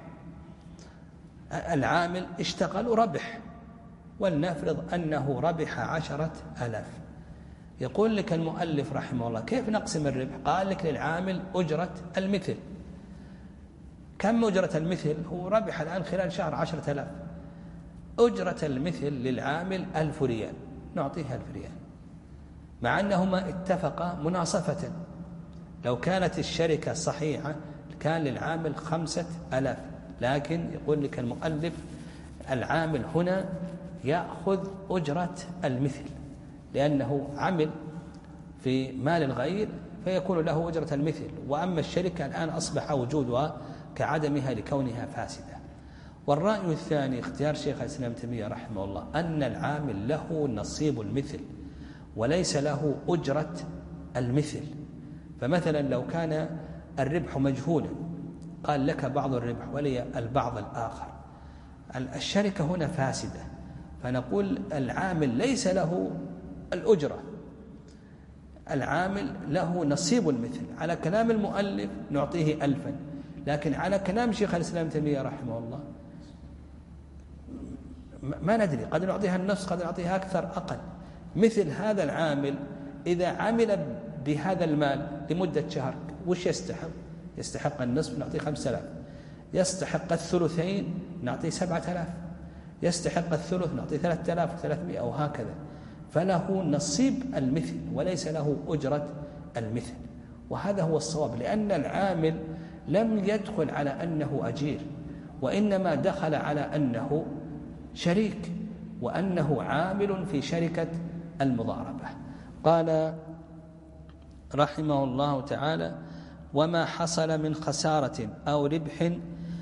العامل اشتغل وربح، ولنفرض أنه ربح عشرة آلاف. يقول لك المؤلف رحمه الله كيف نقسم الربح؟ قال لك للعامل أجرة المثل. كم أجرة المثل؟ هو ربح الآن خلال شهر عشرة آلاف، أجرة المثل للعامل ألف ريال، نعطيه ألف ريال، مع أنهما اتفقا مناصفة. لو كانت الشركة صحيحة كان للعامل خمسة آلاف، لكن يقول لك المؤلف العامل هنا يأخذ أجرة المثل لأنه عمل في مال الغير فيكون له أجرة المثل. وأما الشركة الآن أصبح وجودها كعدمها لكونها فاسدة. والرأي الثاني اختيار شيخ الإسلام تيمية رحمه الله أن العامل له نصيب المثل وليس له أجرة المثل. فمثلا لو كان الربح مجهولا قال لك بعض الربح ولي البعض الآخر، الشركة هنا فاسدة، فنقول العامل ليس له الأجرة، العامل له نصيب المثل. على كلام المؤلف نعطيه ألفا، لكن على كلام شيخ الإسلام تيمية رحمه الله ما ندري، قد نعطيها النصف قد نعطيها أكثر أقل. مثل هذا العامل إذا عمل بهذا المال لمدة شهر وش يستحق؟ يستحق النصف نعطيه خمسة آلاف، يستحق الثلثين نعطيه سبعة آلاف، يستحق الثلث نعطيه ثلاثة آلاف وثلاثمائة أو هكذا. فله نصيب المثل وليس له أجرة المثل. وهذا هو الصواب، لأن العامل لم يدخل على أنه أجير، وإنما دخل على أنه شريك وأنه عامل في شركة المضاربة. قال رحمه الله تعالى: وما حصل من خسارة أو ربح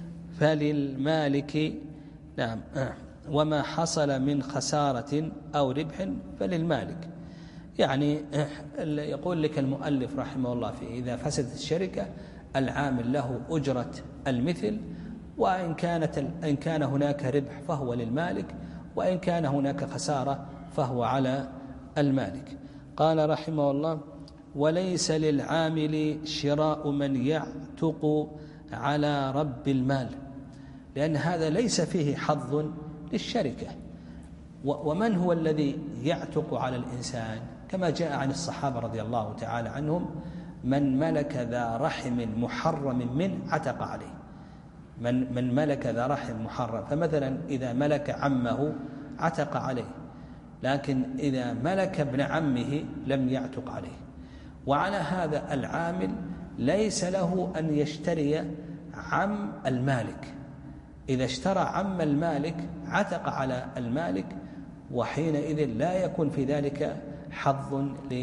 فللمالك. نعم وما حصل من خسارة أو ربح فللمالك. يعني يقول لك المؤلف رحمه الله في إذا فسدت الشركة العامل له أجرة المثل، وإن كانت إن كان هناك ربح فهو للمالك، وإن كان هناك خسارة فهو على المالك. قال رحمه الله: وليس للعامل شراء من يعتق على رب المال، لأن هذا ليس فيه حظ للشركة. ومن هو الذي يعتق على الإنسان؟ كما جاء عن الصحابة رضي الله تعالى عنهم: من ملك ذا رحم محرم من عتق عليه. من من ملك ذا رحم محرم، فمثلا إذا ملك عمه عتق عليه، لكن إذا ملك ابن عمه لم يعتق عليه. وعلى هذا العامل ليس له أن يشتري عم المالك، إذا اشترى عم المالك عتق على المالك، وحينئذ لا يكون في ذلك حظ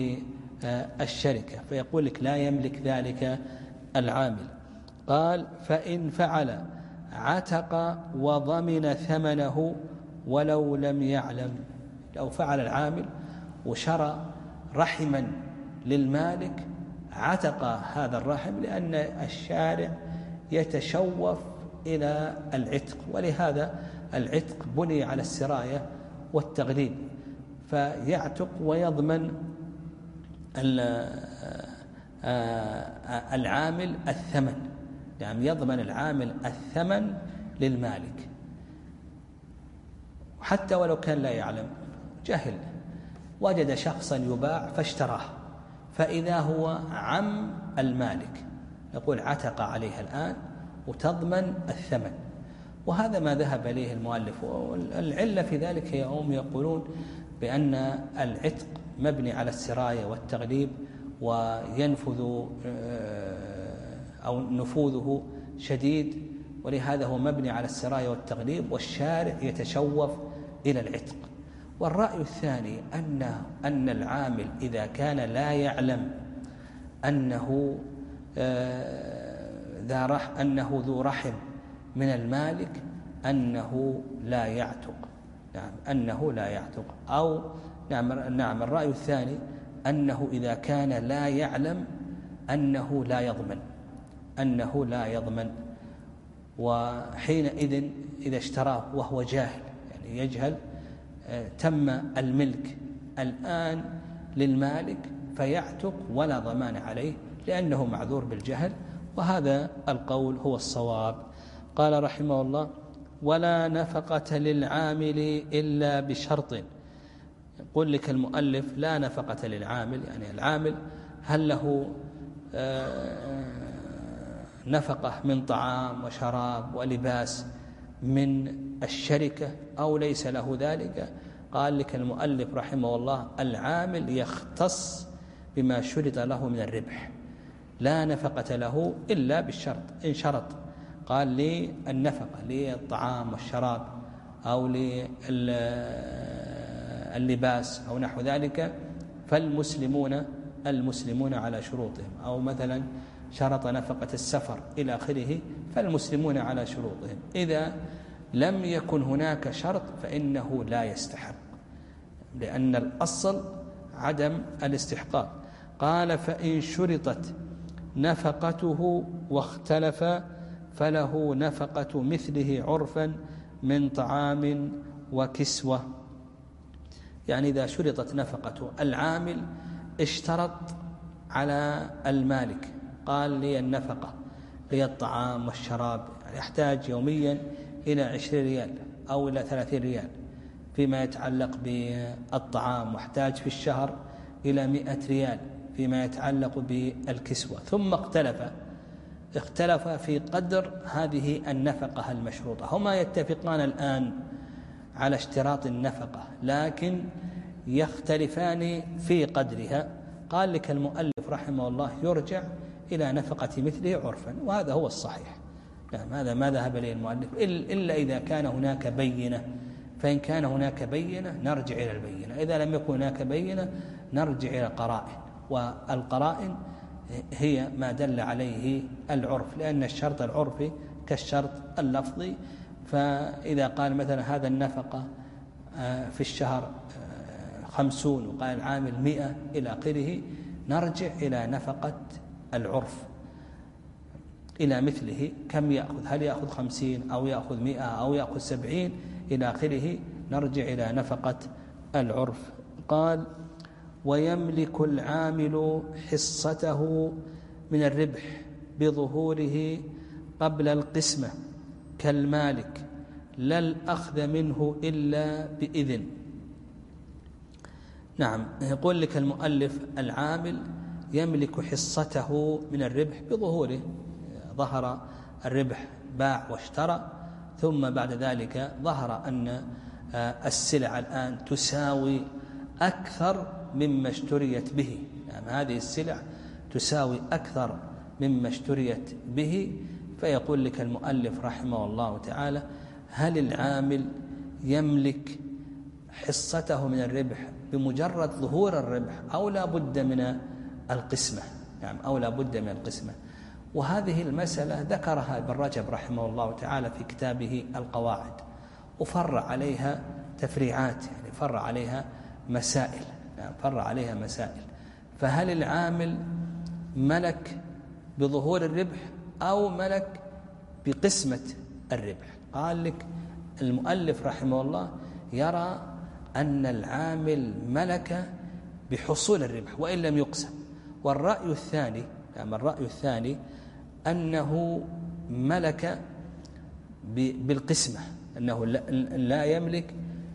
للشركة، فيقول لك لا يملك ذلك العامل. قال: فإن فعل عتق وضمن ثمنه ولو لم يعلم. لو فعل العامل وشرى رحما للمالك عتق هذا الرحم، لأن الشارع يتشوف إلى العتق، ولهذا العتق بني على السراية والتغليب، فيعتق ويضمن العامل الثمن، يعني يضمن العامل الثمن للمالك حتى ولو كان لا يعلم. جهل وجد شخصا يباع فاشتراه، فإذا هو عم المالك يقول عتق عليه الآن وتضمن الثمن. وهذا ما ذهب إليه المؤلف. والعلة في ذلك هي هم يقولون بأن العتق مبني على السراية والتغليب، وينفذ أو نفوذه شديد، ولهذا هو مبني على السراية والتغليب، والشارع يتشوف إلى العتق. والرأي الثاني أن أن العامل إذا كان لا يعلم أنه ذا رح أنه ذو رحم من المالك أنه لا يعتق، نعم أنه لا يعتق. أو نعم نعم الرأي الثاني أنه إذا كان لا يعلم أنه لا يضمن أنه لا يضمن وحينئذ إذا اشتراه وهو جاهل، يعني يجهل، تم الملك الآن للمالك فيعتق ولا ضمان عليه لأنه معذور بالجهل، وهذا القول هو الصواب. قال رحمه الله: ولا نفقة للعامل إلا بشرط. يقول لك المؤلف: لا نفقة للعامل، يعني العامل هل له نفقة من طعام وشراب ولباس من الشركة أو ليس له ذلك؟ قال لك المؤلف رحمه الله: العامل يختص بما شرط له من الربح، لا نفقة له إلا بالشرط. إن شرط قال لي النفقة للطعام والشراب أو لللباس أو نحو ذلك فالمسلمون المسلمون على شروطهم، أو مثلا شرط نفقة السفر إلى آخره فالمسلمون على شروطهم. إذا لم يكن هناك شرط فإنه لا يستحق، لأن الأصل عدم الاستحقاق. قال: فإن شرطت نفقته واختلف فله نفقة مثله عرفا من طعام وكسوة. يعني إذا شرطت نفقته، العامل اشترط على المالك، قال لي النفقة هي الطعام والشراب، يعني يحتاج يوميا إلى عشرين ريال أو إلى ثلاثين ريال فيما يتعلق بالطعام، واحتاج في الشهر إلى مئة ريال فيما يتعلق بالكسوة، ثم اختلف اختلف في قدر هذه النفقة المشروطة. هما يتفقان الآن على اشتراط النفقة لكن يختلفان في قدرها. قال لك المؤلف رحمه الله: يرجع إلى نفقة مثله عرفا، وهذا هو الصحيح. يعني هذا ما ذهب إليه المؤلف، إلا إذا كان هناك بينة، فإن كان هناك بينة نرجع إلى البينة، إذا لم يكن هناك بينة نرجع إلى القرائن، والقرائن هي ما دل عليه العرف، لأن الشرط العرفي كالشرط اللفظي. فإذا قال مثلا هذا النفقة في الشهر خمسون وقال العامل مئة إلى آخره، نرجع إلى نفقة العرف إلى مثله، كم يأخذ، هل يأخذ خمسين أو يأخذ مئة أو يأخذ سبعين إلى آخره، نرجع إلى نفقة العرف. قال: ويملك العامل حصته من الربح بظهوره قبل القسمة كالمالك، لا الأخذ منه إلا بإذن. نعم، يقول لك المؤلف: العامل يملك حصته من الربح بظهوره، ظهر الربح، باع واشترى، ثم بعد ذلك ظهر أن السلع الآن تساوي أكثر مما اشتريت به، يعني هذه السلع تساوي أكثر مما اشتريت به. فيقول لك المؤلف رحمه الله تعالى: هل العامل يملك حصته من الربح بمجرد ظهور الربح أو لا بد من القسمة؟ يعني أو لا بد من القسمة. وهذه المسألة ذكرها ابن رجب رحمه الله تعالى في كتابه القواعد، وفرع عليها تفريعات، يعني فرع عليها مسائل، يعني فرع عليها مسائل. فهل العامل ملك بظهور الربح أو ملك بقسمة الربح؟ قال لك المؤلف رحمه الله يرى أن العامل ملك بحصول الربح وإن لم يقسم. والرأي الثاني، يعني الرأي الثاني أنه ملك بالقسمة، أنه لا يملك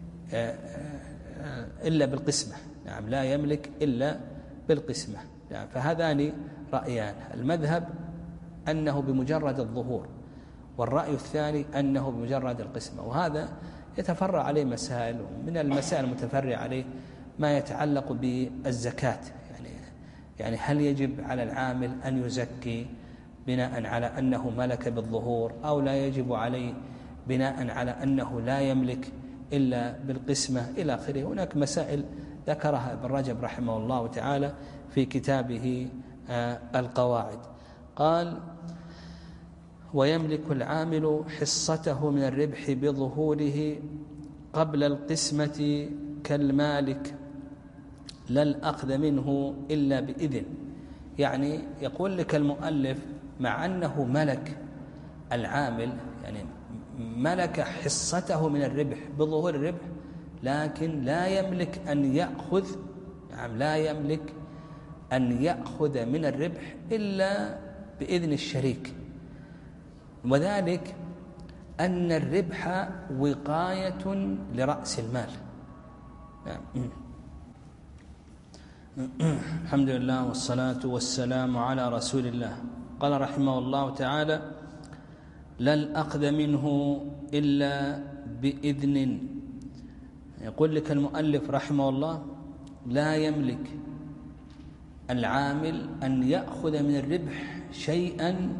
إلا بالقسمة، نعم لا يملك إلا بالقسمة. نعم، فهذان رأيان، المذهب أنه بمجرد الظهور، والرأي الثاني أنه بمجرد القسمة. وهذا يتفرع عليه مسائل، ومن المسائل المتفرع عليه ما يتعلق بالزكاة، يعني يعني هل يجب على العامل أن يزكي بناء على أنه ملك بالظهور أو لا يجب عليه بناء على أنه لا يملك إلا بالقسمة إلى آخره. هناك مسائل ذكرها ابن رجب رحمه الله تعالى في كتابه القواعد. قال: ويملك العامل حصته من الربح بظهوره قبل القسمة كالمالك لا الأخذ منه إلا بإذن. يعني يقول لك المؤلف مع أنه ملك العامل، يعني ملك حصته من الربح بظهور الربح، لكن لا يملك أن يأخذ يعني لا يملك أن يأخذ من الربح إلا بإذن الشريك، وذلك أن الربح وقاية لرأس المال. الحمد لله والصلاة والسلام على رسول الله. قال رحمه الله تعالى: لا الأخذ منه إلا بإذن. يقول لك المؤلف رحمه الله: لا يملك العامل أن يأخذ من الربح شيئا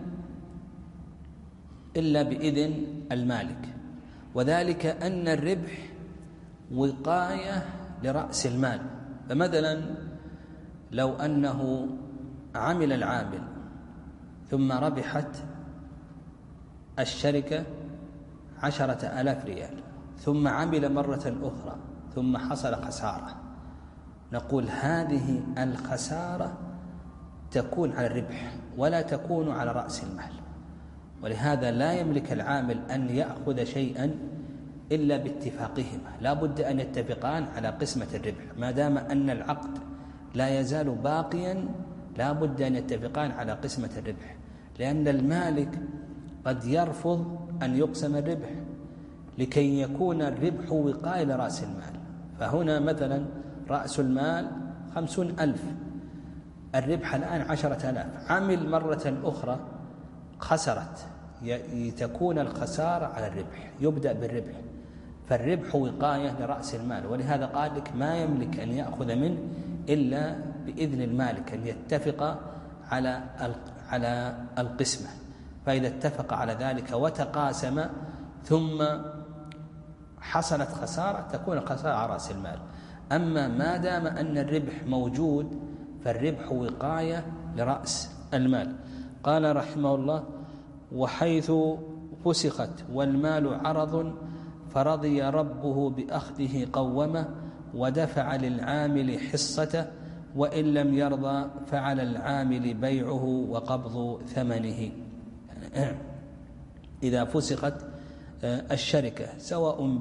إلا بإذن المالك، وذلك أن الربح وقاية لرأس المال. فمثلا لو أنه عمل العامل ثم ربحت الشركة عشرة آلاف ريال، ثم عمل مرة أخرى ثم حصل خسارة، نقول هذه الخسارة تكون على الربح ولا تكون على رأس المال. ولهذا لا يملك العامل أن يأخذ شيئا إلا باتفاقهما، لا بد أن يتفقان على قسمة الربح. ما دام أن العقد لا يزال باقيا لا بد أن يتفقان على قسمة الربح، لأن المالك قد يرفض أن يقسم الربح لكي يكون الربح وقاية لرأس المال. فهنا مثلا رأس المال خمسون ألف، الربح الآن عشرة آلاف، عمل مرة أخرى خسرت، تكون الخسارة على الربح، يبدأ بالربح، فالربح وقاية لرأس المال. ولهذا قال لك ما يملك أن يأخذ منه إلا بإذن المالك، أن يتفق على على القسمة. فإذا اتفق على ذلك وتقاسم ثم حصلت خسارة تكون الخسارة على رأس المال. أما ما دام أن الربح موجود فالربح وقاية لرأس المال. قال رحمه الله: وحيث فسخت والمال عرض فرضي ربه بأخذه قومه ودفع للعامل حصته، وإن لم يرضى فعلى العامل بيعه وقبض ثمنه. إذا فسخت الشركة سواء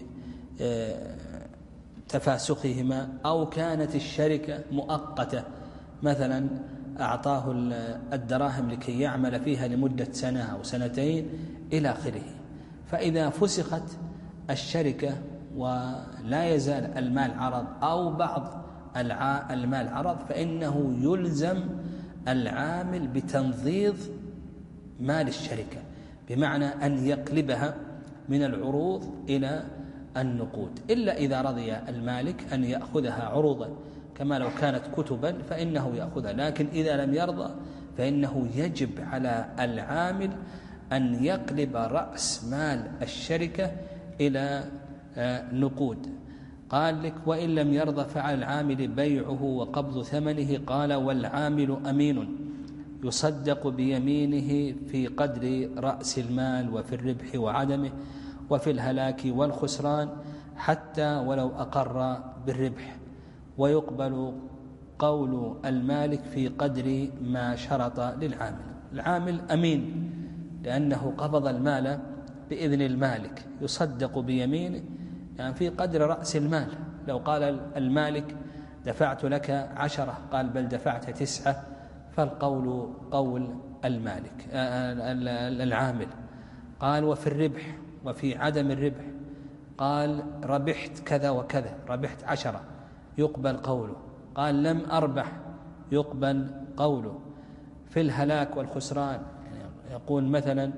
بتفاسخهما أو كانت الشركة مؤقتة، مثلا أعطاه الدراهم لكي يعمل فيها لمدة سنة أو سنتين إلى آخره، فإذا فسخت الشركة ولا يزال المال عرض أو بعض المال عرض، فإنه يلزم العامل بتنظيظ مال الشركة، بمعنى أن يقلبها من العروض إلى النقود، إلا إذا رضي المالك أن يأخذها عروضا كما لو كانت كتبا فإنه يأخذها. لكن إذا لم يرضى فإنه يجب على العامل أن يقلب رأس مال الشركة إلى نقود. قال لك: وإن لم يرضى فعلى العامل بيعه وقبض ثمنه. قال: والعامل أمين يصدق بيمينه في قدر رأس المال وفي الربح وعدمه وفي الهلاك والخسران حتى ولو أقر بالربح، ويقبل قول المالك في قدر ما شرط للعامل. العامل أمين لأنه قبض المال بإذن المالك، يصدق بيمينه يعني في قدر رأس المال. لو قال المالك دفعت لك عشرة قال بل دفعت تسعة، فالقول قول المالك العامل. قال: وفي الربح وفي عدم الربح، قال ربحت كذا وكذا، ربحت عشرة، يقبل قوله. قال لم أربح، يقبل قوله. في الهلاك والخسران، يعني يقول مثلا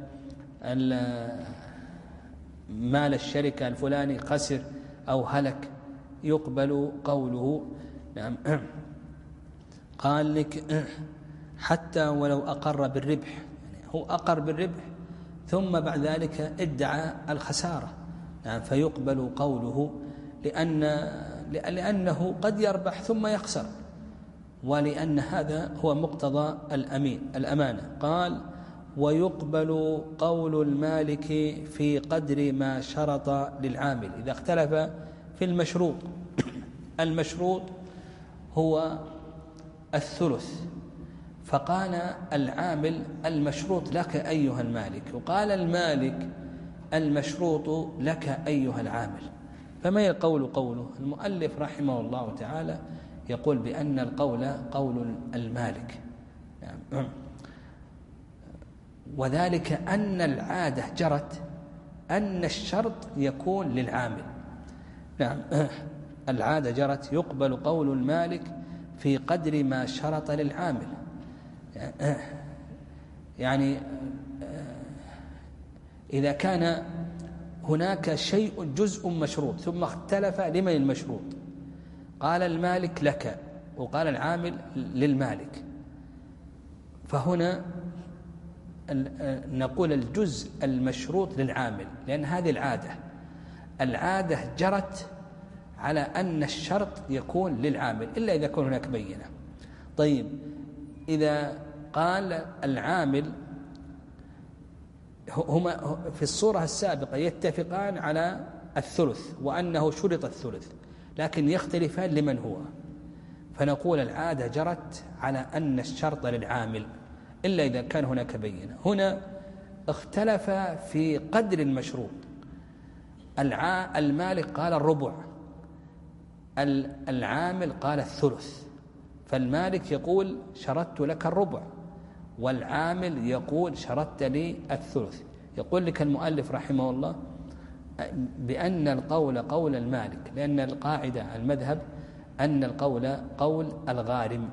مال الشركة الفلاني خسر أو هلك، يقبل قوله. نعم. قال لك حتى ولو أقر بالربح، يعني هو أقر بالربح ثم بعد ذلك ادعى الخسارة، يعني فيقبل قوله، لأن لأنه قد يربح ثم يخسر، ولأن هذا هو مقتضى الأمين الأمانة. قال: ويقبل قول المالك في قدر ما شرط للعامل إذا اختلف في المشروط. المشروط هو الثلث، فقال العامل المشروط لك أيها المالك، وقال المالك المشروط لك أيها العامل. فما يقول قوله؟ المؤلف رحمه الله تعالى يقول بأن القول قول المالك، وذلك أن العادة جرت أن الشرط يكون للعامل. نعم، العادة جرت يقبل قول المالك في قدر ما شرط للعامل. يعني إذا كان هناك شيء جزء مشروط ثم اختلف لمن المشروط، قال المالك لك وقال العامل للمالك، فهنا نقول الجزء المشروط للعامل، لأن هذه العادة العادة جرت على أن الشرط يكون للعامل إلا إذا كان هناك بينة. طيب، إذا قال العامل هما في الصورة السابقة يتفقان على الثلث وأنه شرط الثلث، لكن يختلفان لمن هو، فنقول العادة جرت على أن الشرط للعامل إلا إذا كان هناك بينة. هنا اختلف في قدر المشروط، المالك قال الربع، العامل قال الثلث، فالمالك يقول شرطت لك الربع، والعامل يقول شرطت لي الثلث. يقول لك المؤلف رحمه الله بأن القول قول المالك، لأن القاعدة المذهب أن القول قول الغارم.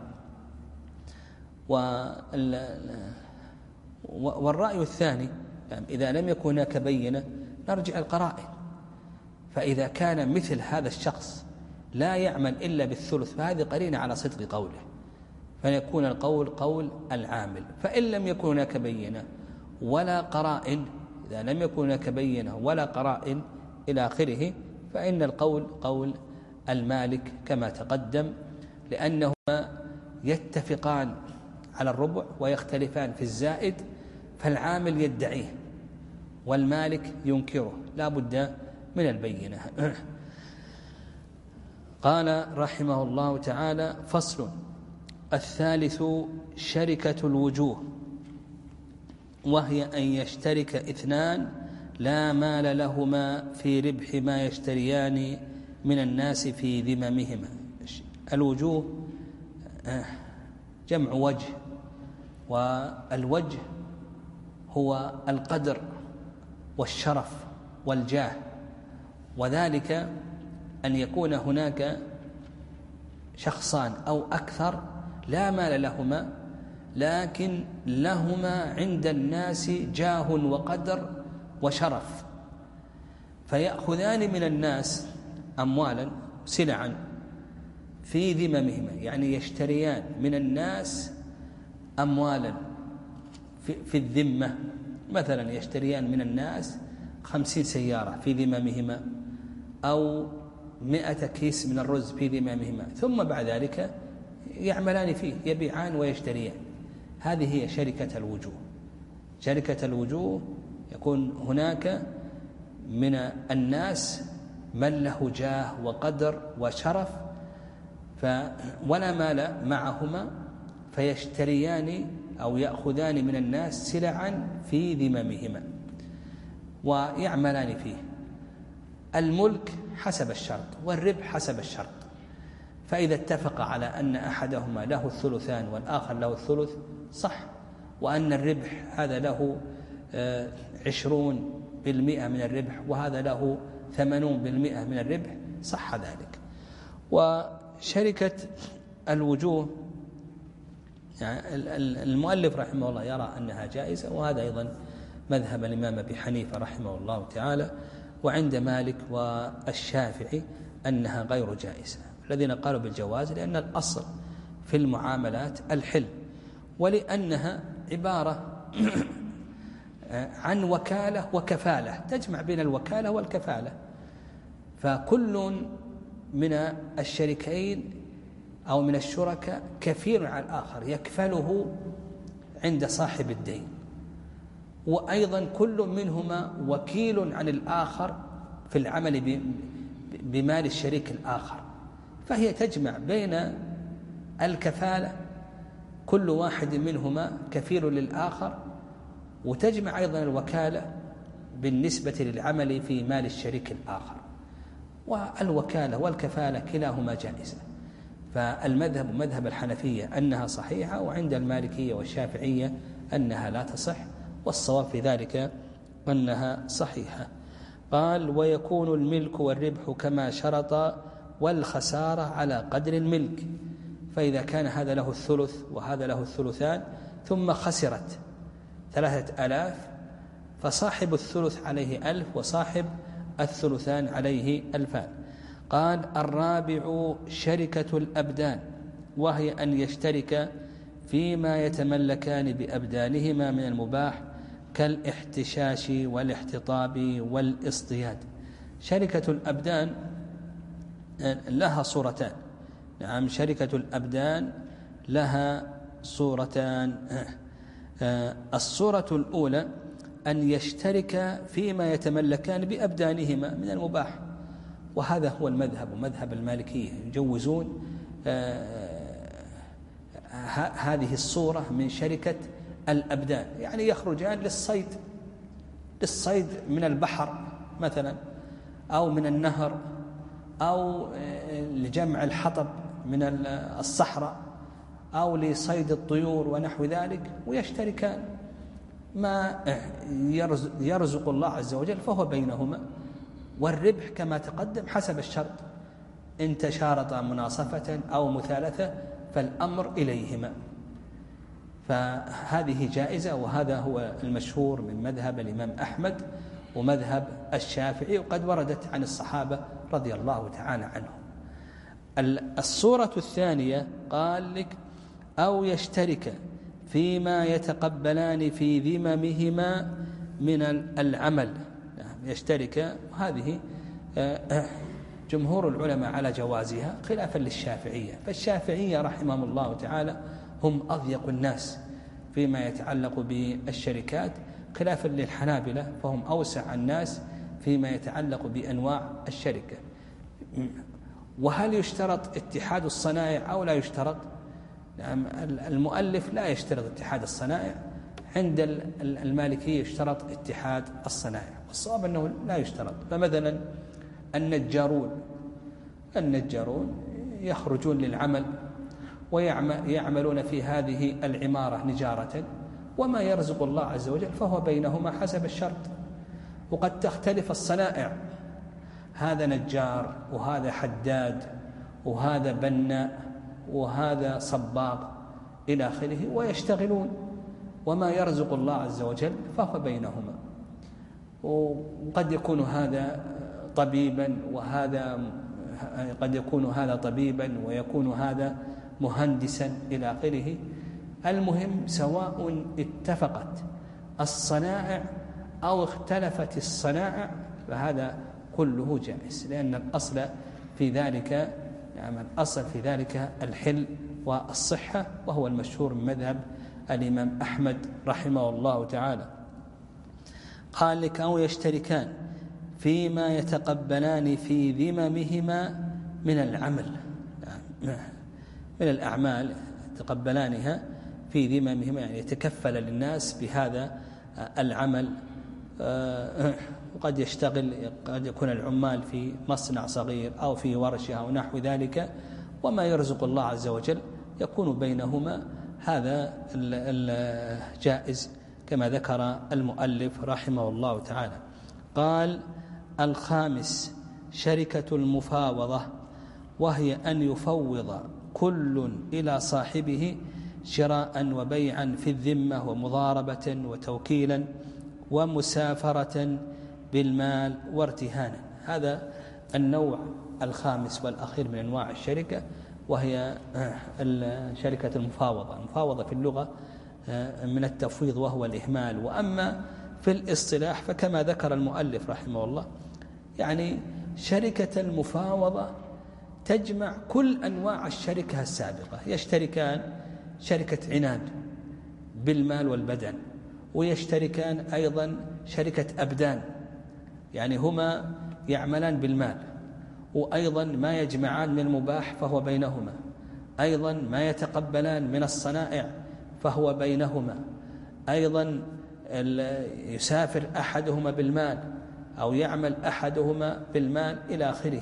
والرأي الثاني إذا لم يكن هناك بينة نرجع القرائن، فإذا كان مثل هذا الشخص لا يعمل إلا بالثلث فهذه قرينة على صدق قوله، فيكون القول قول العامل. فإن لم يكن هناك بينة ولا قرائن، إذا لم يكن هناك بينة ولا قرائن إلى آخره، فإن القول قول المالك كما تقدم، لأنهما يتفقان على الربع ويختلفان في الزائد، فالعامل يدعيه والمالك ينكره، لا بد من البينة. قال رحمه الله تعالى: فصل. الثالث شركة الوجوه، وهي أن يشترك اثنان لا مال لهما في ربح ما يشتريان من الناس في ذممهما. الوجوه جمع وجه، والوجه هو القدر والشرف والجاه، وذلك أن يكون هناك شخصان أو أكثر لا مال لهما، لكن لهما عند الناس جاه وقدر وشرف، فيأخذان من الناس أموالا سلعا في ذممهما، يعني يشتريان من الناس أموالا في, في الذمة. مثلا يشتريان من الناس خمسين سيارة في ذممهما، أو مئة كيس من الرز في ذممهما، ثم بعد ذلك يعملان فيه، يبيعان ويشتريان. هذه هي شركة الوجوه. شركة الوجوه يكون هناك من الناس من له جاه وقدر وشرف ف ولا مال معهما، فيشتريان أو يأخذان من الناس سلعا في ذممهما ويعملان فيه. الملك حسب الشرط والربح حسب الشرط، فإذا اتفق على أن أحدهما له الثلثان والآخر له الثلث صح، وأن الربح هذا له عشرون بالمئة من الربح وهذا له ثمانون بالمئة من الربح صح ذلك. وشركة الوجوه يعني المؤلف رحمه الله يرى أنها جائزة، وهذا أيضا مذهب الإمام أبي حنيفة رحمه الله تعالى، وعند مالك والشافعي أنها غير جائزة. الذين قالوا بالجواز لأن الأصل في المعاملات الحل، ولأنها عبارة عن وكالة وكفالة، تجمع بين الوكالة والكفالة، فكل من الشريكين أو من الشركاء كفيل على الآخر، يكفله عند صاحب الدين. وأيضا كل منهما وكيل عن الآخر في العمل بمال الشريك الآخر، فهي تجمع بين الكفالة، كل واحد منهما كفيل للآخر، وتجمع أيضا الوكالة بالنسبة للعمل في مال الشريك الآخر. والوكالة والكفالة كلاهما جائزة. فالمذهب مذهب الحنفية أنها صحيحة، وعند المالكية والشافعية أنها لا تصح، والصواب في ذلك أنها صحيحة. قال: ويكون الملك والربح كما شرط، والخسارة على قدر الملك. فإذا كان هذا له الثلث وهذا له الثلثان ثم خسرت ثلاثة آلاف، فصاحب الثلث عليه ألف وصاحب الثلثان عليه ألفان. قال: الرابع شركة الأبدان، وهي أن يشترك فيما يتملكان بأبدانهما من المباح كالاحتشاش والاحتطاب والاصطياد. شركة الأبدان لها صورتان. نعم، شركة الأبدان لها صورتان. الصورة الأولى أن يشترك فيما يتملكان بأبدانهما من المباح، وهذا هو المذهب ومذهب المالكية، يجوزون هذه الصورة من شركة الأبدان، يعني يخرجان للصيد للصيد من البحر مثلا، أو من النهر، أو لجمع الحطب من الصحراء، أو لصيد الطيور ونحو ذلك، ويشتركان ما يرزق الله عز وجل فهو بينهما. والربح كما تقدم حسب الشرط، إن تشارط مناصفة أو مثالثة فالأمر إليهما. فهذه جائزة، وهذا هو المشهور من مذهب الإمام أحمد ومذهب الشافعي، وقد وردت عن الصحابة رضي الله تعالى عنهم. الصورة الثانية قال لك: أو يشترك فيما يتقبلان في ذممهما من العمل. يشترك، هذه جمهور العلماء على جوازها خلافا للشافعية. فالشافعية رحمهم الله تعالى هم أضيق الناس فيما يتعلق بالشركات، خلافا للحنابلة فهم أوسع الناس فيما يتعلق بأنواع الشركة. وهل يشترط اتحاد الصنائع أو لا يشترط؟ نعم، المؤلف لا يشترط اتحاد الصنائع، عند المالكية يشترط اتحاد الصنائع، والصواب أنه لا يشترط. فمثلا النجارون النجارون يخرجون للعمل ويعملون في هذه العمارة نجارة، وما يرزق الله عز وجل فهو بينهما حسب الشرط. وقد تختلف الصنائع، هذا نجار وهذا حداد وهذا بناء وهذا صباغ إلى آخره، ويشتغلون، وما يرزق الله عز وجل فهو بينهما. وقد يكون هذا طبيبا وهذا قد يكون هذا طبيبا ويكون هذا مهندسا إلى آخره. المهم سواء اتفقت الصنائع أو اختلفت الصنائع فهذا كله جائز، لأن الأصل في ذلك يعني الأصل في ذلك الحل والصحة، وهو المشهور من مذهب الإمام أحمد رحمه الله تعالى. قال لك: أو يشتركان فيما يتقبلان في ذممهما من العمل، من الأعمال يتقبلانها في ذممهما، يعني يتكفل للناس بهذا العمل. وقد يشتغل، قد يكون العمال في مصنع صغير أو في ورشة أو نحو ذلك، وما يرزق الله عز وجل يكون بينهما. هذا الجائز كما ذكر المؤلف رحمه الله تعالى. قال: الخامس شركة المفاوضة، وهي أن يفوض كل إلى صاحبه شراء وبيعا في الذمة ومضاربة وتوكيلا ومسافرة بالمال وارتهانا. هذا النوع الخامس والأخير من أنواع الشركة، وهي شركة المفاوضة. المفاوضة في اللغة من التفويض وهو الإهمال، وأما في الاصطلاح فكما ذكر المؤلف رحمه الله، يعني شركة المفاوضة تجمع كل أنواع الشركة السابقة. يشتركان شركة عناد بالمال والبدن، ويشتركان أيضا شركة أبدان، يعني هما يعملان بالمال، وأيضا ما يجمعان من المباح فهو بينهما، أيضا ما يتقبلان من الصنائع فهو بينهما، أيضا يسافر أحدهما بالمال أو يعمل أحدهما بالمال إلى آخره.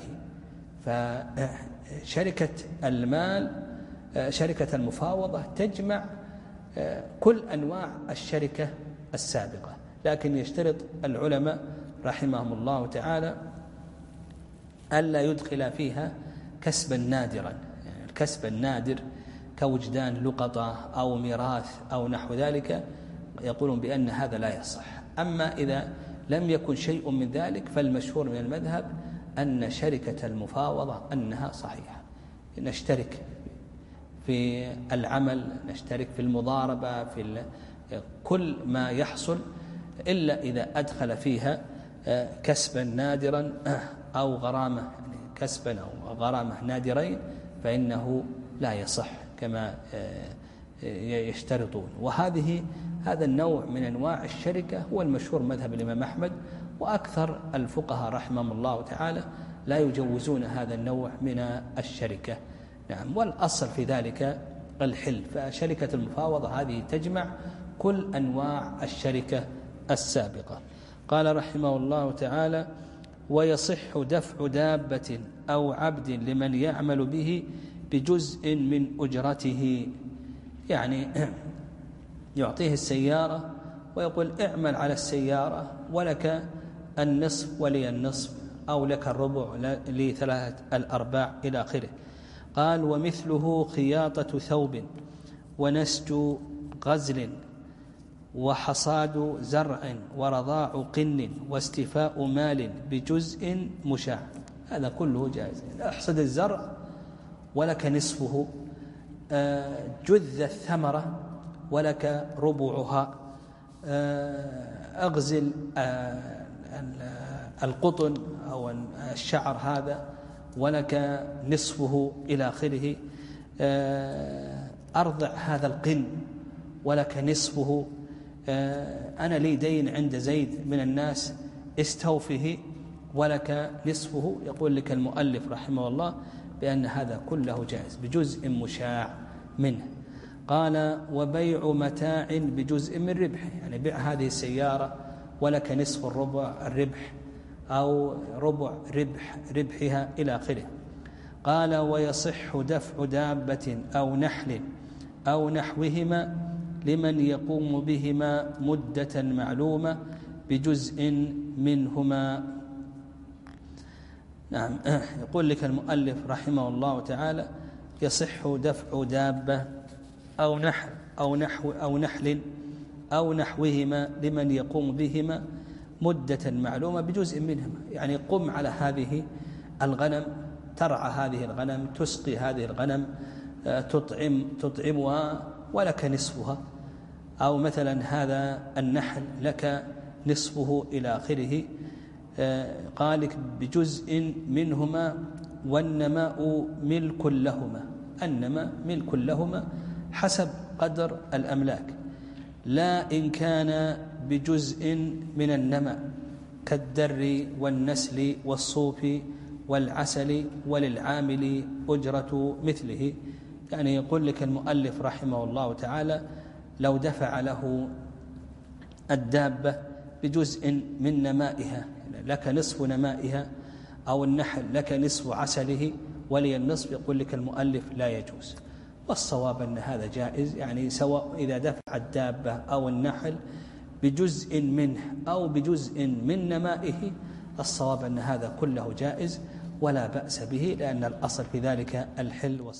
فشركة المال شركة المفاوضة تجمع كل أنواع الشركة السابقة، لكن يشترط العلماء رحمهم الله تعالى ألا يدخل فيها كسبا نادرا، يعني الكسب النادر كوجدان لقطة أو ميراث أو نحو ذلك يقولون بأن هذا لا يصح. أما إذا لم يكن شيء من ذلك فالمشهور من المذهب أن شركة المفاوضة أنها صحيحة، نشترك في العمل، نشترك في المضاربة، في كل ما يحصل، إلا إذا أدخل فيها كسبا نادرا أو غرامة، يعني كسبا أو غرامة نادرين، فإنه لا يصح كما يشترطون. وهذه هذا النوع من أنواع الشركة هو المشهور مذهب الإمام أحمد، وأكثر الفقهاء رحمهم الله تعالى لا يجوزون هذا النوع من الشركة. نعم، والأصل في ذلك الحل. فشركة المفاوضة هذه تجمع كل أنواع الشركة السابقة. قال رحمه الله تعالى: ويصح دفع دابة أو عبد لمن يعمل به بجزء من أجرته، يعني يعطيه السيارة ويقول اعمل على السيارة ولك النصف ولي النصف، أو لك الربع لثلاثة الأرباع إلى آخره. قال: ومثله خياطة ثوب ونسج غزل وحصاد زرع ورضاع قن واستيفاء مال بجزء مشاع. هذا كله جائز. احصد الزرع ولك نصفه، جذ الثمرة ولك ربعها، أغزل القطن أو الشعر هذا ولك نصفه إلى آخره، أرضع هذا القن ولك نصفه، أنا لي دين عند زيد من الناس استوفه ولك نصفه. يقول لك المؤلف رحمه الله بأن هذا كله جائز بجزء مشاع منه. قال: وبيع متاع بجزء من ربح، يعني بيع هذه السيارة ولك نصف الربع الربح أو ربع ربح ربحها إلى آخره. قال: ويصح دفع دابة أو نحل أو نحوهما لمن يقوم بهما مدة معلومة بجزء منهما. نعم، يقول لك المؤلف رحمه الله تعالى: يصح دفع دابة أو نحل أو نحو أو نحل أو نحوهما لمن يقوم بهما مدة معلومة بجزء منهما، يعني قم على هذه الغنم، ترعى هذه الغنم، تسقي هذه الغنم، تطعم تطعمها ولك نصفها، أو مثلا هذا النحل لك نصفه إلى آخره. قال لك بجزء منهما، والنماء ملك لهما، النماء ملك لهما حسب قدر الأملاك، لا إن كان بجزء من النماء كالدر والنسل والصوف والعسل وللعامل أجرة مثله. يعني يقول لك المؤلف رحمه الله تعالى: لو دفع له الدابة بجزء من نمائها، لك نصف نمائها، أو النحل لك نصف عسله ولي النصف، يقول لك المؤلف لا يجوز. والصواب أن هذا جائز، يعني سواء إذا دفع الدابة أو النحل بجزء منه أو بجزء من نمائه، الصواب أن هذا كله جائز ولا بأس به، لأن الأصل في ذلك الحل والصواب.